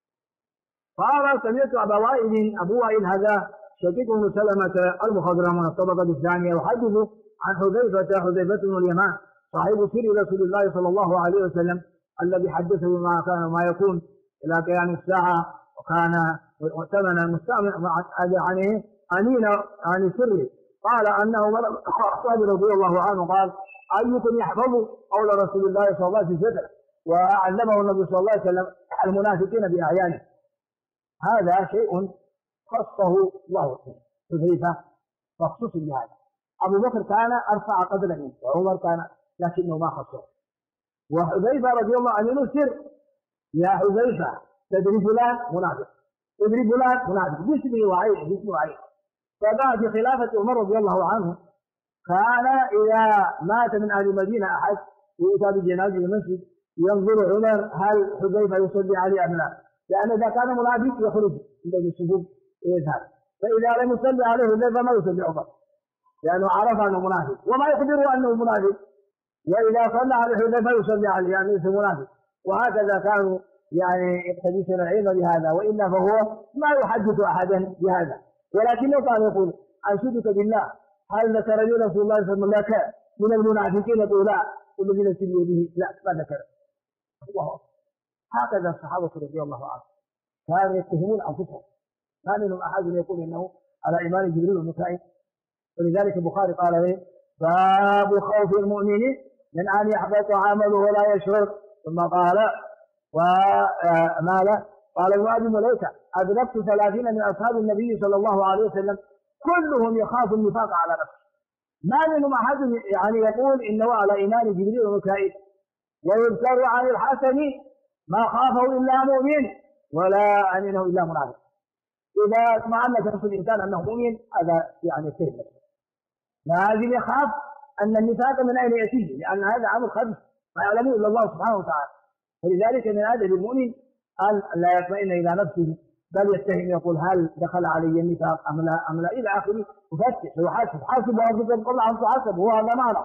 قال: سمعت أبو وائل هذا شقيق بن سلمة المخضرم من الطبقة الثانية يحدث عن حذيفة بن اليمان صاحب سر رسول الله صلى الله عليه وسلم الذي حدثه بما كان وما يكون إلى قيام الساعة، وكان وثمن المستعمل يعني أمين عن سره. قال أنه صاحب رضي الله عنه قال: أيكم يحفظ قول رسول الله صلى الله عليه وسلم؟ وعلمه النبي صلى الله عليه وسلم المنافقين بأعيانه. هذا شيء خصه الله حذيفة مخصوص بهذا. أبو بكر كان أرفع قدرا منه، وعمر كان لكنه ما خصه. وحذيفة رضي الله عنه سر: يا حذيفة تدري فلان منافق، تدري فلان منافق، باسمه وعينه. فبعد في خلافة عمر رضي الله عنه كان إذا مات من أهل المدينة أحد يؤتى بجنازة المسجد ينظر عمر هل حذيفة يصلي عليه أم لا، لأن إذا كان منافق يخرج من الصفوف ويذهب، فإذا لم يصلي عليه حذيفة ما يصلي عمر، لأنه عرف أنه منافق وما يخبره أنه منافق، وإذا صلى على حذيفة يصلي عليه يعني ليس منافق. وهكذا كانوا يعني يقتدسون العلم بهذا، وإلا فهو ما يحدث أحدا بهذا. ولكنه كان يقول: أنشدك بالله هل ذكر لي رسول الله صلى الله عليه وسلم لك من المنافقين؟ يقول: لا. والذين في بيده لا ما ذكر. الله. هكذا الصحابة رضي الله عنهم كانوا يتهمون أنفسهم، ما منهم أحد يقول إنه على إيمان جبريل وميكائيل. ولذلك البخاري قال له: باب خوف المؤمن من أن يحبط عمله ولا يشعر. ثم قال: وماذا؟ قال ابن أبي مليكة أدركت 30 من أصحاب النبي صلى الله عليه وسلم كلهم يخاف النفاق على نفسه، ما منهم أحد يعني يقول إنه على إيمان جبريل وميكائيل. ويذكر عن الحسن ما خافه إلا مؤمن ولا أمنه إلا منافق. إذا اطمأن نفس الإنسان أنه مؤمن هذا يعني سهل، لازم يخاف أن النفاق من أين يأتيه، لأن هذا عمل خبيث ما يعلمه إلا الله سبحانه وتعالى. فلذلك من أدب المؤمن أن لا يطمئن إلى نفسه، بل يتهم يقول هل دخل علي النفاق أم لا إلى آخره، يفتش ويحاسب، حاسب أنفسكم قبل أن تحاسبوا، هو هذا معنى.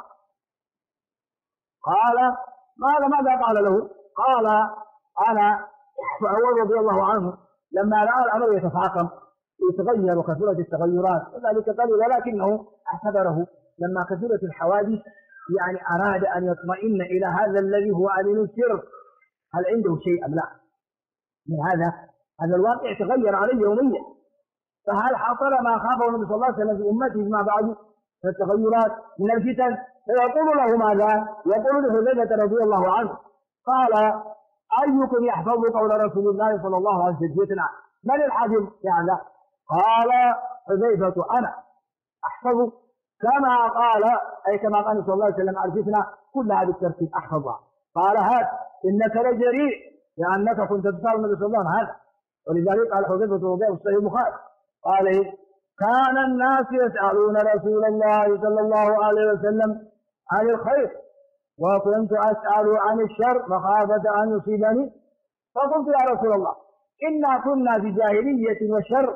قال ماذا قال له؟ قال أنا فهو رضي الله عنه لما رأى الأمر يتفاقم يتغير وكثرت التغيرات وذلك قال ولكنه اعتبره لما كثرت الحوادث يعني أراد أن يطمئن إلى هذا الذي هو أمين السر هل عنده شيء أم لا. من هذا الواقع تغير عليه يوميا، فهل حصل ما خافه النبي صلى الله عليه وسلم في أمته ما بعد من التغيرات من الفتن؟ فيقول له ماذا؟ يقول لحذيفة رضي الله عنه قال أيكم يحفظ قول رسول الله صلى الله عليه وسلم فتنة؟ من الحافظ يعني؟ قال حذيفة أنا أحفظ كما قال أي كما قال صلى الله عليه وسلم الفتنة كلها بالترتيب أحفظها. قال هات إنك لجريء لأنك كنت تسأل النبي صلى الله عليه وسلم هذا. ولذلك قال حذيفة رضي الله عنه في صحيح البخاري قال كان الناس يسألون رسول الله صلى الله عليه وسلم عن الخير وكنت أسأل عن الشر مخافة أن يصيبني، فقلت يا رسول الله إنا كنا في جاهلية وشر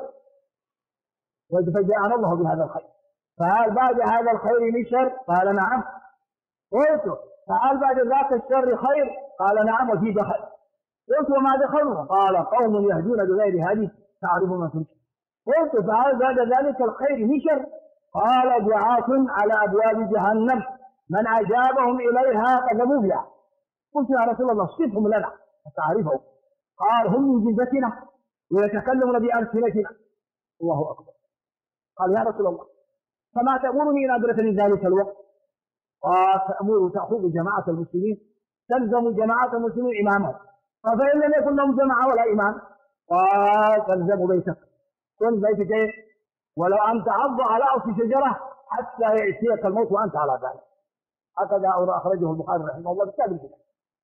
فجاءنا الله بهذا الخير، فهل بعد هذا الخير من شر؟ قال نعم. قلت فهل بعد ذاك الشر خير؟ قال نعم وفي دخل. قلت وما دخلوا؟ قال قوم يهدون بغير هدي تعرف من تنكر. قلت فهل بعد ذلك الخير من شر؟ قال دعاة على أبواب جهنم من أجابهم إليها قذفوا بها. قلت يا رسول الله صفهم لنا فتعرفهم. قال هم من جنستنا ويتكلمون بألسنتنا. الله أكبر. قال يا رسول الله فما تأمرني إن أدركني ذلك الوقت؟ قال تأمر تأخذ جماعة المسلمين تلزم جماعة المسلمين إمامهم، فإن لم يكن لهم جماعة ولا إمام قال تلزم بيتك، كن بيتك إيه؟ ولو أن تعض على أصل شجرة حتى يأتيك الموت وأنت على ذلك. هكذا أخرجه البخاري رحمه الله بكتاب الفتن.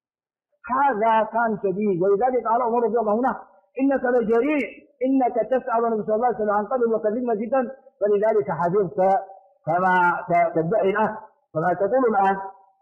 هذا كان شديد، ولذلك قال عمر رضي الله عنه إنك لجريء إنك تسأل النبي صلى الله عليه وسلم عن قبل وكذبنا جدا فلذلك حفظت كما تدعي الآن فما تقول الآن.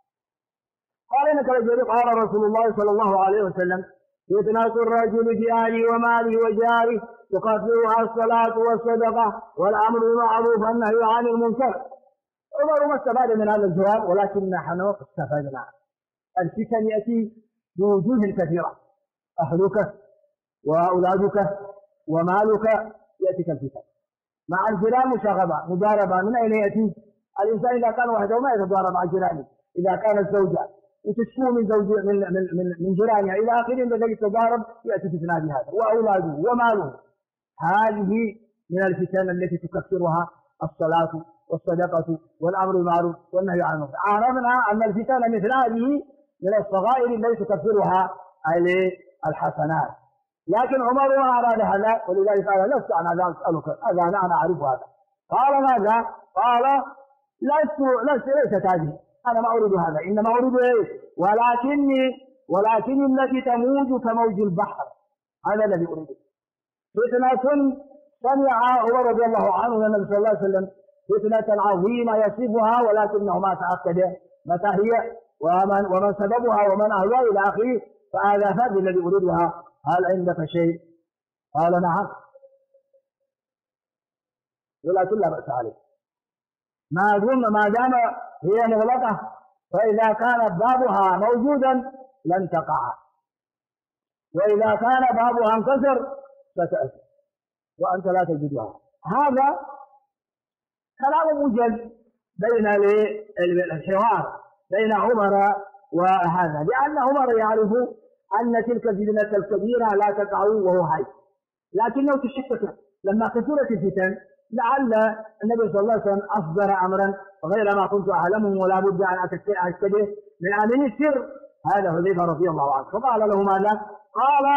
قال إنك لجريء. قال رسول الله صلى الله عليه وسلم فتنة الرجل في أهله وماله وجاره تكفرها الصلاة والصدقة والأمر بالمعروف والنهي عن المنكر. عمر ما استفاد من هذا الجواب ولكن نحن استفدنا. الفتن يأتي بوجوه كثيرة، أهلك وأولادك ومالك يأتيك الفتن. مع الجيران مشاغبة مضاربة. من أين يأتي؟ الإنسان إذا كان وحده ما يتضارب مع جيرانه، إذا كانت زوجة وتشكو من زوج من جيرانها إلى آخره بدأ يتضارب يأتي فتنة بهذا وأولاده وماله. هذه من الفتن التي تكفرها الصلاة والصدقة والأمر بالمعروف والنهي عن المنكر. عرفنا أن الفتن مثل هذه من الصغائر التي تكفرها الحسنات، لكن عمر أراد هذا ولذلك قال لست عن هذا أسألك هذا أنا أعرف هذا. قال ماذا؟ قال ليست هذه، أنا ما أريد هذا، إنما أريد إيه؟ ولكني التي تموج كموج البحر، هذا الذي أريده. فتنة سمع عمر رضي الله عنه من النبي صلى الله عليه وسلم فتنة عظيمة يصفها ولكنه ما تأكد متى هي ومن سببها ومن أهلها إلى آخره، فهذا فرد الذي أريدها. هل عندك شيء؟ قال نعم، ولكن لا بأس عليه ما دام هي مغلقة، فإذا كان بابها موجودا لن تقع، وإذا كان بابها انكسر ستأتي وأنت لا تجدها. هذا كلام موجز بين الحوار بين عمر وهذا، لأن عمر يعرف أن تلك الفتنة الكبيرة لا تقع وهو حي، لكنه تشكك لما كثرت الفتن لعل النبي صلى الله عليه وسلم أصدر أمرا غير ما كنت أعلمه ولا بد أن أكتده من أمن السر. هذا حذيفة رضي الله عنه، فقال له ماذا؟ قال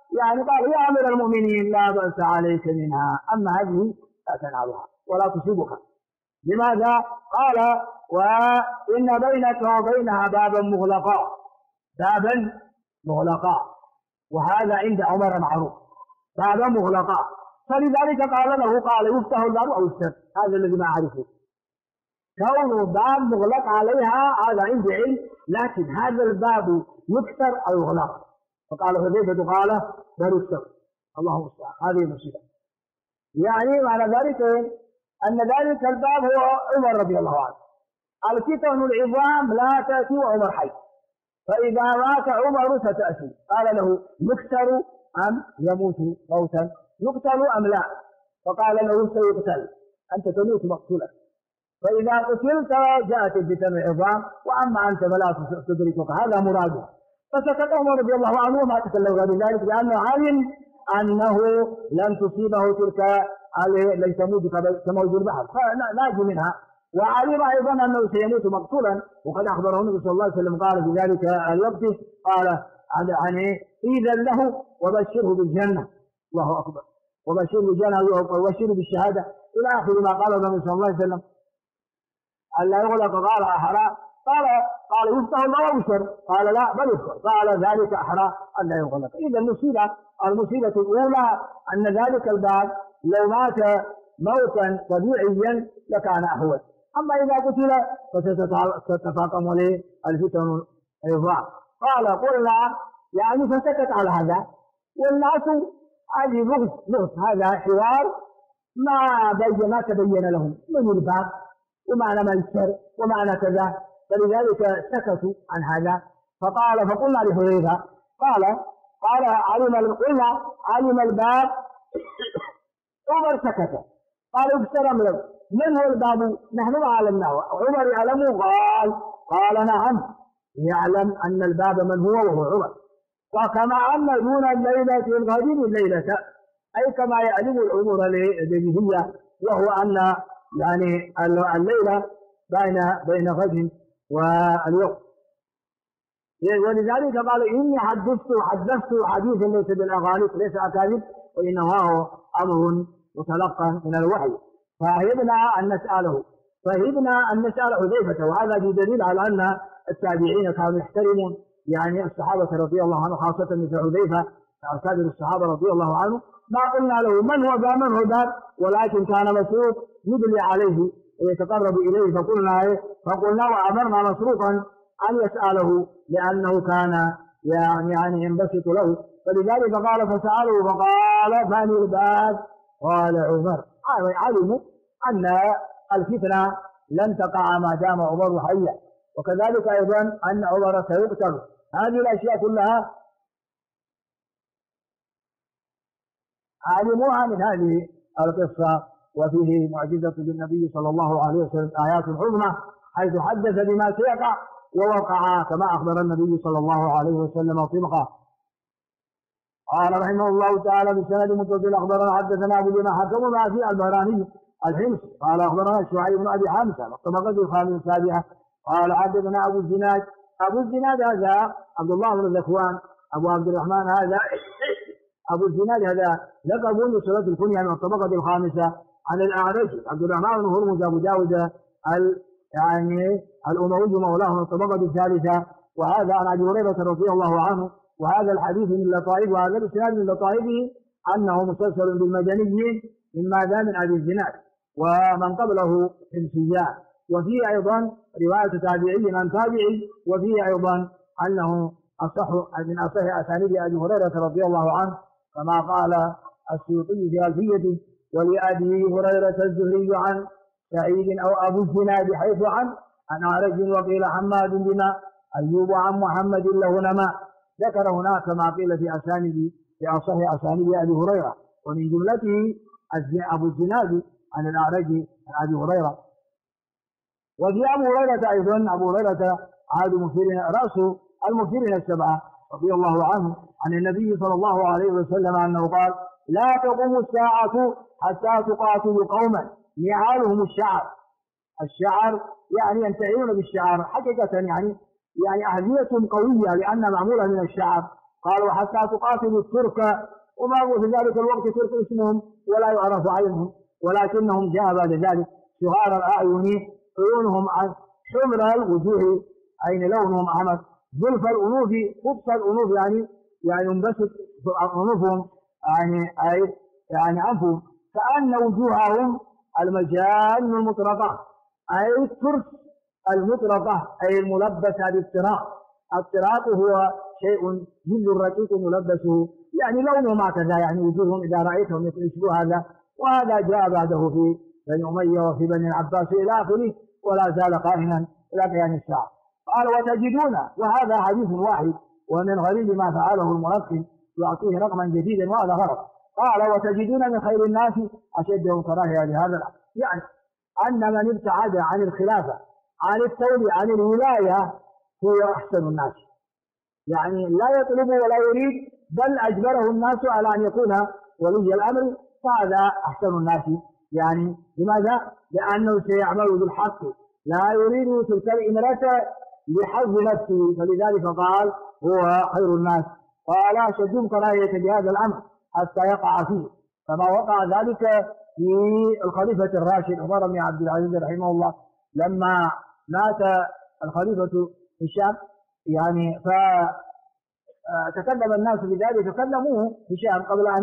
يعني قال يا أمير المؤمنين لا بأس عليك منها، أما هذه لا تنالها ولا تصيبك. لماذا؟ قال وإن بينك وبينها بابا مغلقا، بابا مغلقا، وهذا عند عمر معروف، بابا مغلقا، فلذلك قال له قال يفتح الباب أو يفتح، هذا الذي ما أعرفه، كونه باب مغلق عليها هذا عندي علم، لكن هذا الباب يكسر أو يغلق. فقال حذيفة قال بل يكسر، الله المستعان، هذه المصيبة. يعني معنى ذلك أن ذلك الباب هو عمر رضي الله عنه. الفتن العظام لا تأتي وعمر حي، فإذا مات عمر ستأتي. قال له يكسر أم يموت موتا، يقتل أم لا؟ فقال له سيقتل، أنت تموت مقتولا، فإذا قتلت جاءت الفتن العظام، وأما أنت فلا تدركك، هذا مراده. فسكت عمر رضي الله عنه وما تكلم بذلك، لأنه علم أنه لن تصيبه تلك ليس موت كموج البحر، فناجي منها. وعلم أيضا أنه سيموت مقتولا، وقد أخبره النبي صلى الله عليه وسلم قال في ذلك الوقت قال يعني إذن له وبشره بالجنة، الله أكبر، وبشره بالجنة وبشره بالشهادة إلى آخر ما قال النبي صلى الله عليه وسلم. ألا يغلق قال أحرى، قال يفتح الله ويبشر، قال لا بل يبشر، قال ذلك أحرى ألا يغلق. إذا المصيبة الأولى أن ذلك الباب لو مات موتا طبيعيا لكان أهون، أما إذا قتل فستتفاقم عليه الفتن العظام. قال قلنا يعني فسكت على هذا، والناس هذه لغز، هذا حوار ما تبين لهم من الباب ومعنى ميسر ومعنى كذا، فلذلك سكتوا عن هذا. فقلنا لحذيفة قال علم الباب، عمر سكت، قال اكسر من هو الباب؟ نحن ما علمناه، عمر يعلمه؟ قال نعم يعلم أن الباب من هو وهو عمر، وكما أن دون الليلة الغد الليلة، أي كما يعلم الأمور البديهية، وهو أن يعني الليلة بين غد واليوم. ولذلك قال إني حدثت حديثا ليس بالأغاليط، ليس أكاذيب، وإنما هو أمر متلقى من الوحي. فهبنا أن نسأل حذيفة، وهذا دليل على أن التابعين كانوا يحترمون يعني الصحابة رضي الله عنهم، خاصة مثل حذيفة أكابر الصحابة رضي الله عنه. ما قلنا له من هو ذا، ولكن كان مسروق يدلي عليه ويتقرب إليه، فقلنا وأمرنا مسروقا أن يسأله، لأنه كان يعني ينبسط له، فلذلك قال فسأله فقال من الباب؟ قال عمر. علموا أن الفتنة لن تقع ما دام عمر حيا، وكذلك أيضا أن عمر سيقتل. هذه الأشياء كلها علموها من هذه القصة. وفيه معجزة بالنبي صلى الله عليه وسلم آيات عظمى، حيث حدث بما سيقع ووقع كما أخبر النبي صلى الله عليه وسلم طبقا. قال رحمه الله تعالى بسند متصل أخبرنا حدثنا أبو جماعة حكم ما في البهراني الحمصي قال أخبرنا شعيب بن أبي حامسة والطبقة الخامسة السابعة قال حدثنا أبو الزناد هذا عبد الله بن ذكوان أبو عبد الرحمن، هذا أبو الزناد هذا لقب نصرة الكنية من الطبقة الخامسة عن الأعرج عبد الرحمن بن هرمز أبو داود يعني الأموي مولاه من الطبقة الثالثة، وهذا عن أبي هريرة رضي الله عنه. وهذا الحديث من لطائف، وهذا الإسناد من لطائفه أنه مسلسل بالمدنيين مما ذا من أبي الزناد ومن قبله حمصيان، وفيه أيضا رواية تابعي عن تابعي، وفيه أيضا أنه أصح من أصح أسانيد أبي هريرة رضي الله عنه، كما قال السيوطي في ألفيته ولأبي هريرة الزهري عن سعيد أو أبو الزناد حيث عن أعرج وقيل حماد بما أيوب عن محمد له نما. ذكر هناك ما قيل في أسانيد في أصح أسانيد أبي هريرة، ومن جملته أبو الزناد عن الأعرج عن أبي هريرة. وفي أبو هريرة أيضا، أبو هريرة عاد رأس المكثرين السبعة رضي الله عنه عن النبي صلى الله عليه وسلم أنه قال لا تقوم الساعة حتى تقاتل قوما نعالهم الشعر يعني ينتهون بالشعر حقيقة، يعني أهلية قوية لأن معمولة من الشعر. قال وحتى تقاتلوا الترك، وما هو في ذلك الوقت ترك اسمهم ولا يعرف عينهم، ولكنهم جاء بعد ذلك صغار الأعين، عيونهم حمر الوجوه، عين لونهم أحمر، زلف الأنوف، خبص الأنوف يعني ينبسط أنوفهم، يعني أنفهم كأن وجوههم المجان المطرقة، أي الترس المطرقة، أي الملبسة بالطراق. الطراق هو شيء جلد رقيق ملبسه، يعني لونهم هكذا، يعني وجوههم إذا رأيتهم يشبه هذا. وهذا جاء بعده في بني أمية وفي بني العباس إلى آخره، ولا زال قائما إلى قيام الساعة. قال وتجدون، وهذا حديث واحد ومن غريب ما فعله الملقن يعطيه رقما جديدا وهذا غلط. قال وتجدون من خير الناس أشدهم كراهية لهذا الأمر، يعني أن من ابتعد عن الخلافة عن التولي عن الولاية هو أحسن الناس، يعني لا يطلب ولا يريد، بل أجبره الناس على أن يكون ولي الأمر، فهذا أحسن الناس. يعني لماذا؟ لأنه سيعمل بالحق، لا يريد تلك الإمرة لحظ نفسه، فلذلك قال هو خير الناس. قال أشدهم كراهية لهذا الأمر حتى يقع فيه، كما وقع ذلك في الخليفة الراشد عمر بن عبد العزيز رحمه الله، لما مات الخليفة في الشام، يعني فتكلم الناس بذلك، فكلموه في الشام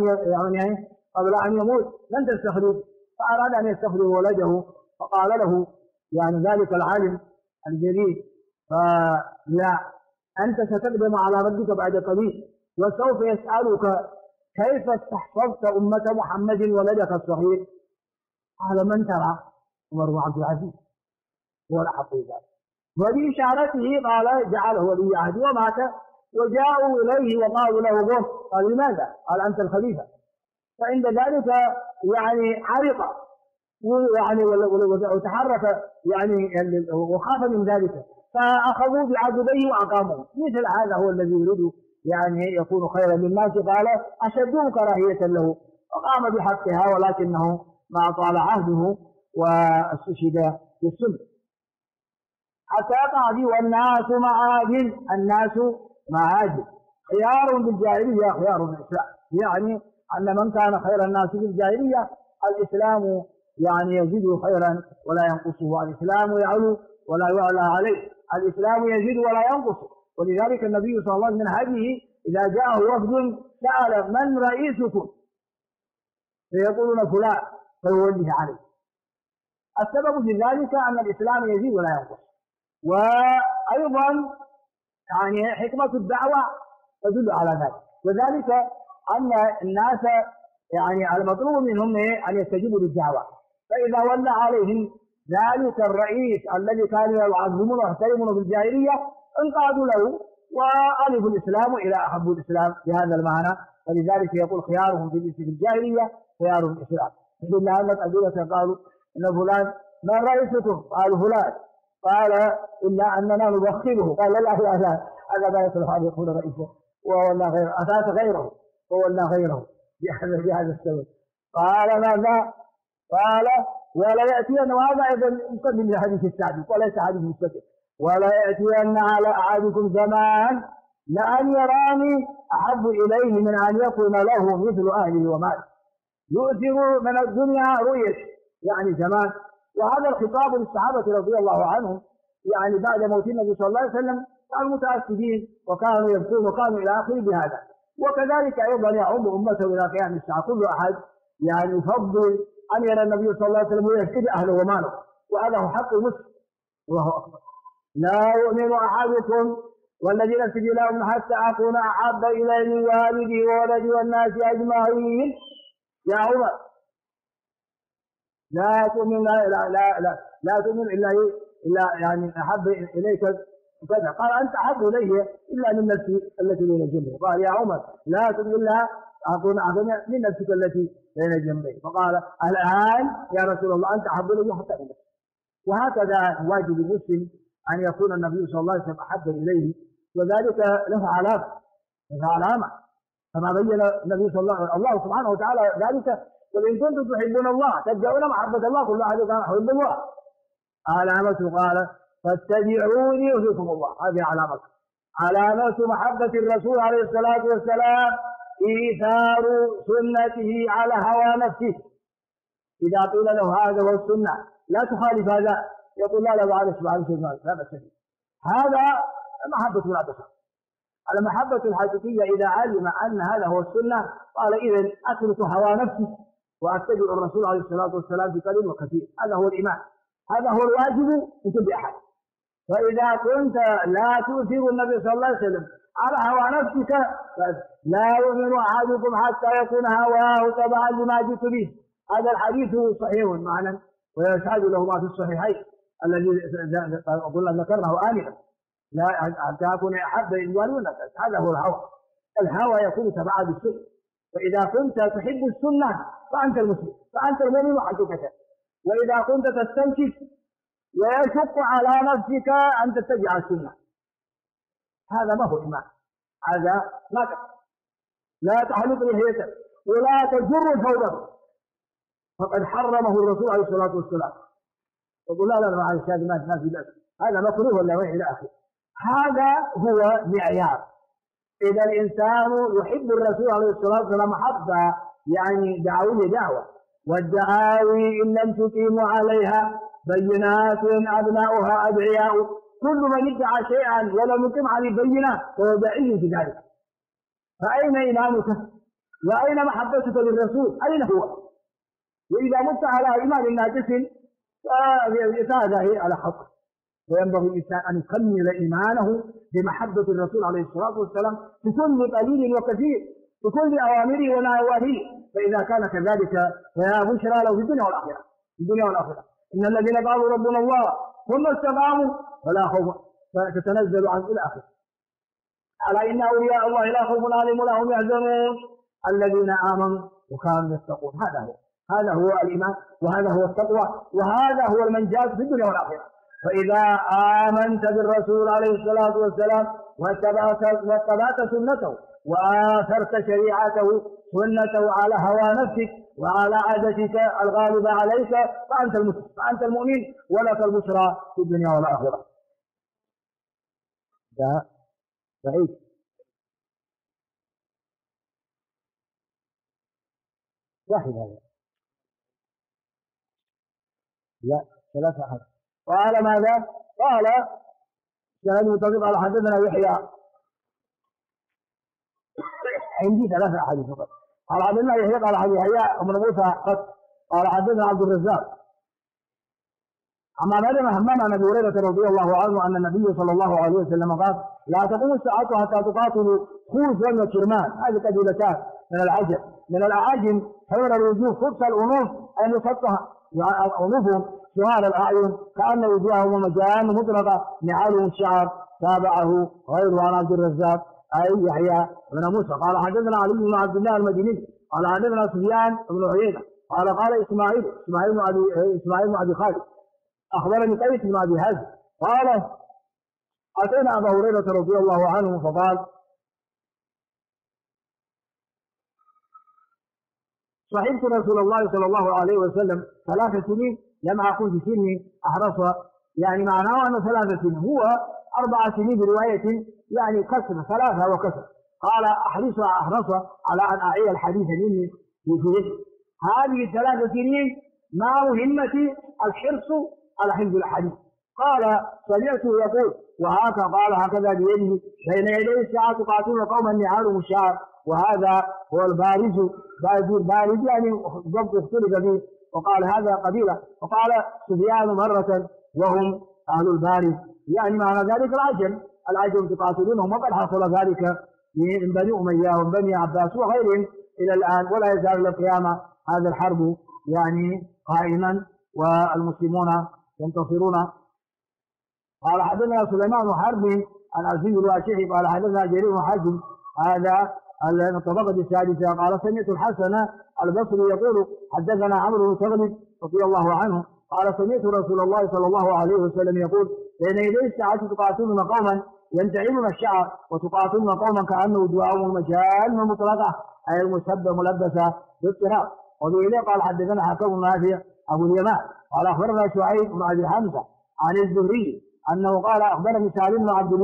قبل أن يموت لن تستخلف، فأراد أن يستخلف ولده، فقال له يعني ذلك العالم الجليل فلا، أنت ستقدم على ربك بعد قليل وسوف يسألك كيف استحفظت أمة محمد ولدك الصغير؟ قال من ترى؟ عمر بن عبد العزيز هو الأحق ذلك، وبإشارته قال جعله ولي عهد ومات، وجاءوا إليه وقالوا له قم، قال لماذا؟ قال أنت الخليفة. فعند ذلك يعني عرق يعني وتحرك يعني وخاف من ذلك، فأخذوا بعضديه وأقاموه. مثل هذا هو الذي يريد يعني يكون خيرا للناس. قال أشدهم كراهية له، وقام بحقها، ولكنه ما طال عهده واستشهد بالسنة حتى قاضي. والناس معادن، الناس معادن، خيار بالجاهلية خيار بالإسلام، يعني أن من كان خير الناس بالجاهلية الإسلام يعني يزيد خيرا ولا ينقصه، الإسلام يعلو ولا يعلى عليه، الإسلام يزيد ولا ينقص. ولذلك النبي صلى الله عليه وسلم من هديه إذا جاءه وفد سأل من رئيسكم فيقولون فلان فيوجه عليه. السبب في ذلك أن الإسلام يزيد ولا ينقص. وأيضا يعني حكمة الدعوة تدل على ذلك، وذلك أن الناس يعني المطلوب منهم أن يستجيبوا للدعوة، فإذا ولى عليهم ذلك الرئيس الذي كانوا يعظمون ويحترمون في الجاهلية انقادوا له وألفوا الإسلام إلى أحبوا الإسلام بهذا المعنى. فلذلك يقول خيارهم في الجاهلية خيارهم الإسلام. يقول لهم أدلة قالوا إن فلان من رئيسكم؟ قالوا فلان، قال إلا أننا نبخله، قال لا هذا لا يصلح أن يكون رئيسا وولى غيره، أساس غيره وولى غيره بهذا السبب. قال ماذا؟ قال ولا يأتين، وهذا أيضا مقدم لحديث السعدي وليس حديث مستقل، ولا يأتين على أحدكم زمان لأن يراني أحب إليه من أن يكون له مثل أهله وماله، يؤثر من الدنيا رؤية يعني زمان. وهذا الخطاب للصحابة رضي الله عنهم يعني بعد موت النبي صلى الله عليه وسلم كانوا متأسفين وكانوا يبكون وكانوا إلى آخره بهذا. وكذلك أيضا يعم أمته إلى قيام الساعة، كل أحد يعني يفضل أن يرى النبي صلى الله عليه وسلم ويهتدي أهله وماله، وهذا هو حق مسلم. الله أكبر. لا يؤمن أحدكم والذي نفسي لهم حتى أكون أحب إليه من والدي وولدي والناس أجمعين. يا عمر لا تؤمن لا تؤمن إلا يعني أحب إليك كذا، قال أنت أحب إليه إلا من نفسي التي بين جنبي. قال يا عمر لا تؤمن إلا أكون أحب من نفسك التي بين جنبي. فقال الآن يا رسول الله أنت أحب إلي حتى إليك. وهكذا واجب المسلم أن يكون النبي صلى الله عليه وسلم أحب إليه، وذلك له علامة كما بين النبي صلى الله سبحانه وتعالى ذلك: قل إن كنتم تحبون الله تتبعون محبة الله، كل أحد كان يحب الله. علامته قال فاتبعوني يحبكم الله، هذه علامته. علامة محبة الرسول عليه الصلاة والسلام إيثار سنته على هوى نفسه. إذا قيل له هذا هو السنة لا تخالف هذا، يقول لا معلش لا بأس فيه. هذا محبة لا تخالف. المحبة الحقيقية إذا علم أن هذا هو السنة قال إذن أترك هوى نفسي وأتبع الرسول عليه الصلاة والسلام بقليل وكثير. هذا هو الإيمان، هذا هو الواجب من كل أحد. فإذا كنت لا تؤثر النبي صلى الله عليه وسلم على هوى نفسك لا يؤمن أحدكم حتى يكون هواه تبعا لما جئت به. هذا الحديث صحيح معنى ويشهد له ما في الصحيحين الذي قلنا ذكرناه آنفا، لا حتى أكون أحب الوالون. هذا هو الهوى. الهوى يكون تبعا بالسنة. فإذا كنت تحب السنة فأنت المسلم، فأنت المؤمن حقيقة. وإذا كنت تستنكف ويشق على نفسك أن تتبع السنة هذا ما هو إيمان، هذا لا تحلق لحيتك ولا تجر ثوبك فقد حرمه الرسول عليه الصلاة والسلام. يقول لا مع الشاذمات ما في بأس، هذا مكروه ولا وين إلى آخره. هذا هو معيار. إذا الإنسان يحب الرسول عليه الصلاة والسلام محبة يعني دعوه دعوة، والدعاوي إن لم تقيموا عليها بينات أبناؤها أدعياء. كل من ادعى شيئا ولم يقم عليه بينة فهو داعي في ذلك. فأين إيمانك؟ وأين محبتك للرسول؟ أين هو؟ وإذا مت على إيمان ناقص فهذا على خطر. وينبغي الإنسان أن يكمل إيمانه بمحبة الرسول عليه الصلاة والسلام بكل قليل وكثير، بكل أوامره ونواهيه. فإذا كان كذلك فيا بشرى له في الدنيا والآخرة. في الدنيا والآخرة إن الذين قالوا ربنا الله ثم استقاموا فلا خوف فتتنزل عن إلى آخره. ألا إن أولياء الله لا خوف عليهم ولا هم يحزنون الذين آمنوا وكانوا يتقون. هذا هو الإيمان، وهذا هو التقوى، وهذا هو المنجاة في الدنيا والآخرة. فإذا آمنت بالرسول عليه الصلاة والسلام واتبعت سنته وآثرت شريعته سنته على هوى نفسك وعلى عادتك الغالبة عليك فأنت المسلم، فأنت المؤمن، ولك البشرى في الدنيا والآخرة. ده بعيد. واحد هذا لا ثلاثة أحد. قال ماذا؟ قال سند متفق على حدثنا يحيى. عندي ثلاثة أحاديث فقط. قال حدثنا يحيى قال حدثنا يحيى بن موسى قال حدثنا عبد الرزاق أما بعد ما همنا عن أبي هريرة رضي الله عنه أن النبي صلى الله عليه وسلم قال لا تقوم الساعة حتى تقاتلوا خوذ وكرمان. هذه قبيلتان من الأعاجم حول الوجوه خبث الأنوف أي مسطحة أنوفهم شعار الأعين كأن وجوههم مجان مطلقة نعالهم الشعر. تابعه غيره عن عبد الرزاق أي يحيى بن موسى قال حدثنا علي بن عبد الله المديني قال حدثنا سفيان بن عيينة قال إسماعيل بن أبي خالد أخبرني قيس بن أبي حازم قال أتينا أبا هريرة رضي الله عنه فقال صحبت رسول الله صلى الله عليه وسلم 3 سنين لم أكن في سني أحرص، يعني معناه أنه 3 سنين، هو 4 سنين برواية يعني كسر 3 وكسر. قال أحرص على أن أعي الحديث مني في يدي. هذه 3 سنين ما مهمتي الحرص على حفظ الحديث. قال سمعته يقول هكذا بيده بين يدي الساعة تقاتلون قوما نعالهم الشعر. وهذا هو البارز يعني ضبط اختلف فيه. وقال هذا قبيلة. وقال سفيان مرة وهم أهل البارز، يعني معنى ذلك العجم تقاتلونهم. وقد حصل ذلك من بني أمية ومن بني عباس وغيرهم إلى الآن ولا يزال إلى القيامة هذا الحرب يعني قائما والمسلمون ينتصرون. قال حدثنا سليمان بن حرب عن عزيز الواشعي قال حدثنا جرير بن حازم هذا الطبقة السادسة قال سمعت الحسن البصري يقول حدثنا عمرو بن تغلب رضي الله عنه قال سمعت رسول الله صلى الله عليه وسلم يقول بين يدي الساعة تقاتلون قوما ينتعلون الشعر وتقاتلون قوما كأن وجوههم المجان المطلقة أي المسبة ملبسة باضطراب. وبإليه قال حدثنا حكم نافع أبو اليمان قال أخبرنا شعيب بن أبي حمزة عن الزهري أنه قال أخبرني سالم بن عبد الله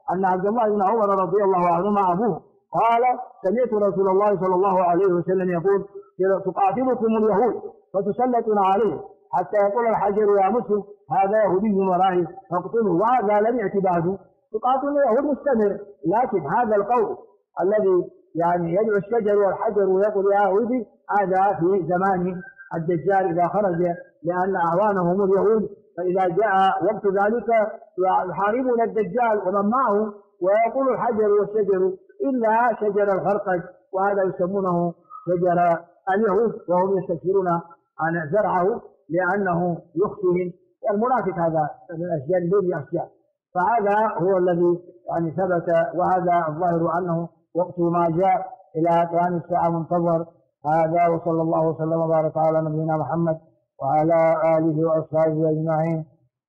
أن عبد الله بن عمر رضي الله عنهما أبوه قال سمعت رسول الله صلى الله عليه وسلم يقول تقاتلكم اليهود فتسلطون عليه حتى يقول الحجر يا مسلم هذا يهودي ورائي فاقتلوا. وهذا لم يأتي بعده، تقاتل اليهود مستمر، لكن هذا القول الذي يعني يدعو الشجر والحجر ويقول يا يهودي هذا في زمان الدجال إذا خرج، لأن أعوانه هم اليهود، فإذا جاء وقت ذلك يحاربون الدجال ومن معه، ويقول الحجر والشجر إلا شجر الخرقج، وهذا يسمونه شجر اليهود، وهم يستكثرون عن زرعه لأنه يخفيهم. المنافق هذا من الأشياء الذي أشياء، فهذا هو الذي يعني ثبت، وهذا الظاهر أنه وقت ما جاء إلى قيام الساعة منتظر. هذا وصلى الله وسلم وبارك على نبينا محمد وعلى آله وأصحابه أجمعين.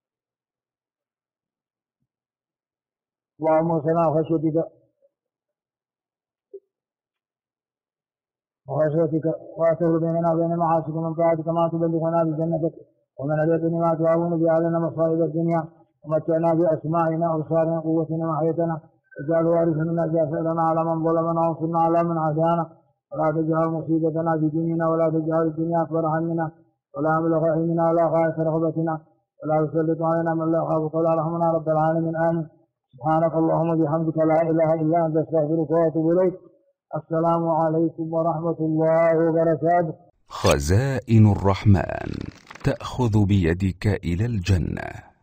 اللهم صل خشيتك وأسهل بيننا وبين معاصيك من طاعتك ما تبلغنا بجنتك، ومن اليقين ما تعاون به علينا مصائب الدنيا، ومتعنا بأسماعنا وأبصارنا قوتنا وحياتنا، واجعل وارثا منا جافعنا على من ظلمنا وانصرنا على من عادانا، ولا تجعل مصيبتنا في ديننا، ولا تجعل الدنيا أكبر همنا ولا مبلغ علمنا ولا غاية رغبتنا، ولا تسلط علينا من لا يخافك ولا يرحمنا رب العالمين. آمين. سبحانك اللهم وبحمدك لا إله إلا أنت أستغفرك وأتوب إليك. السلام عليكم ورحمة الله وبركاته. خزائن الرحمن تأخذ بيدك إلى الجنة.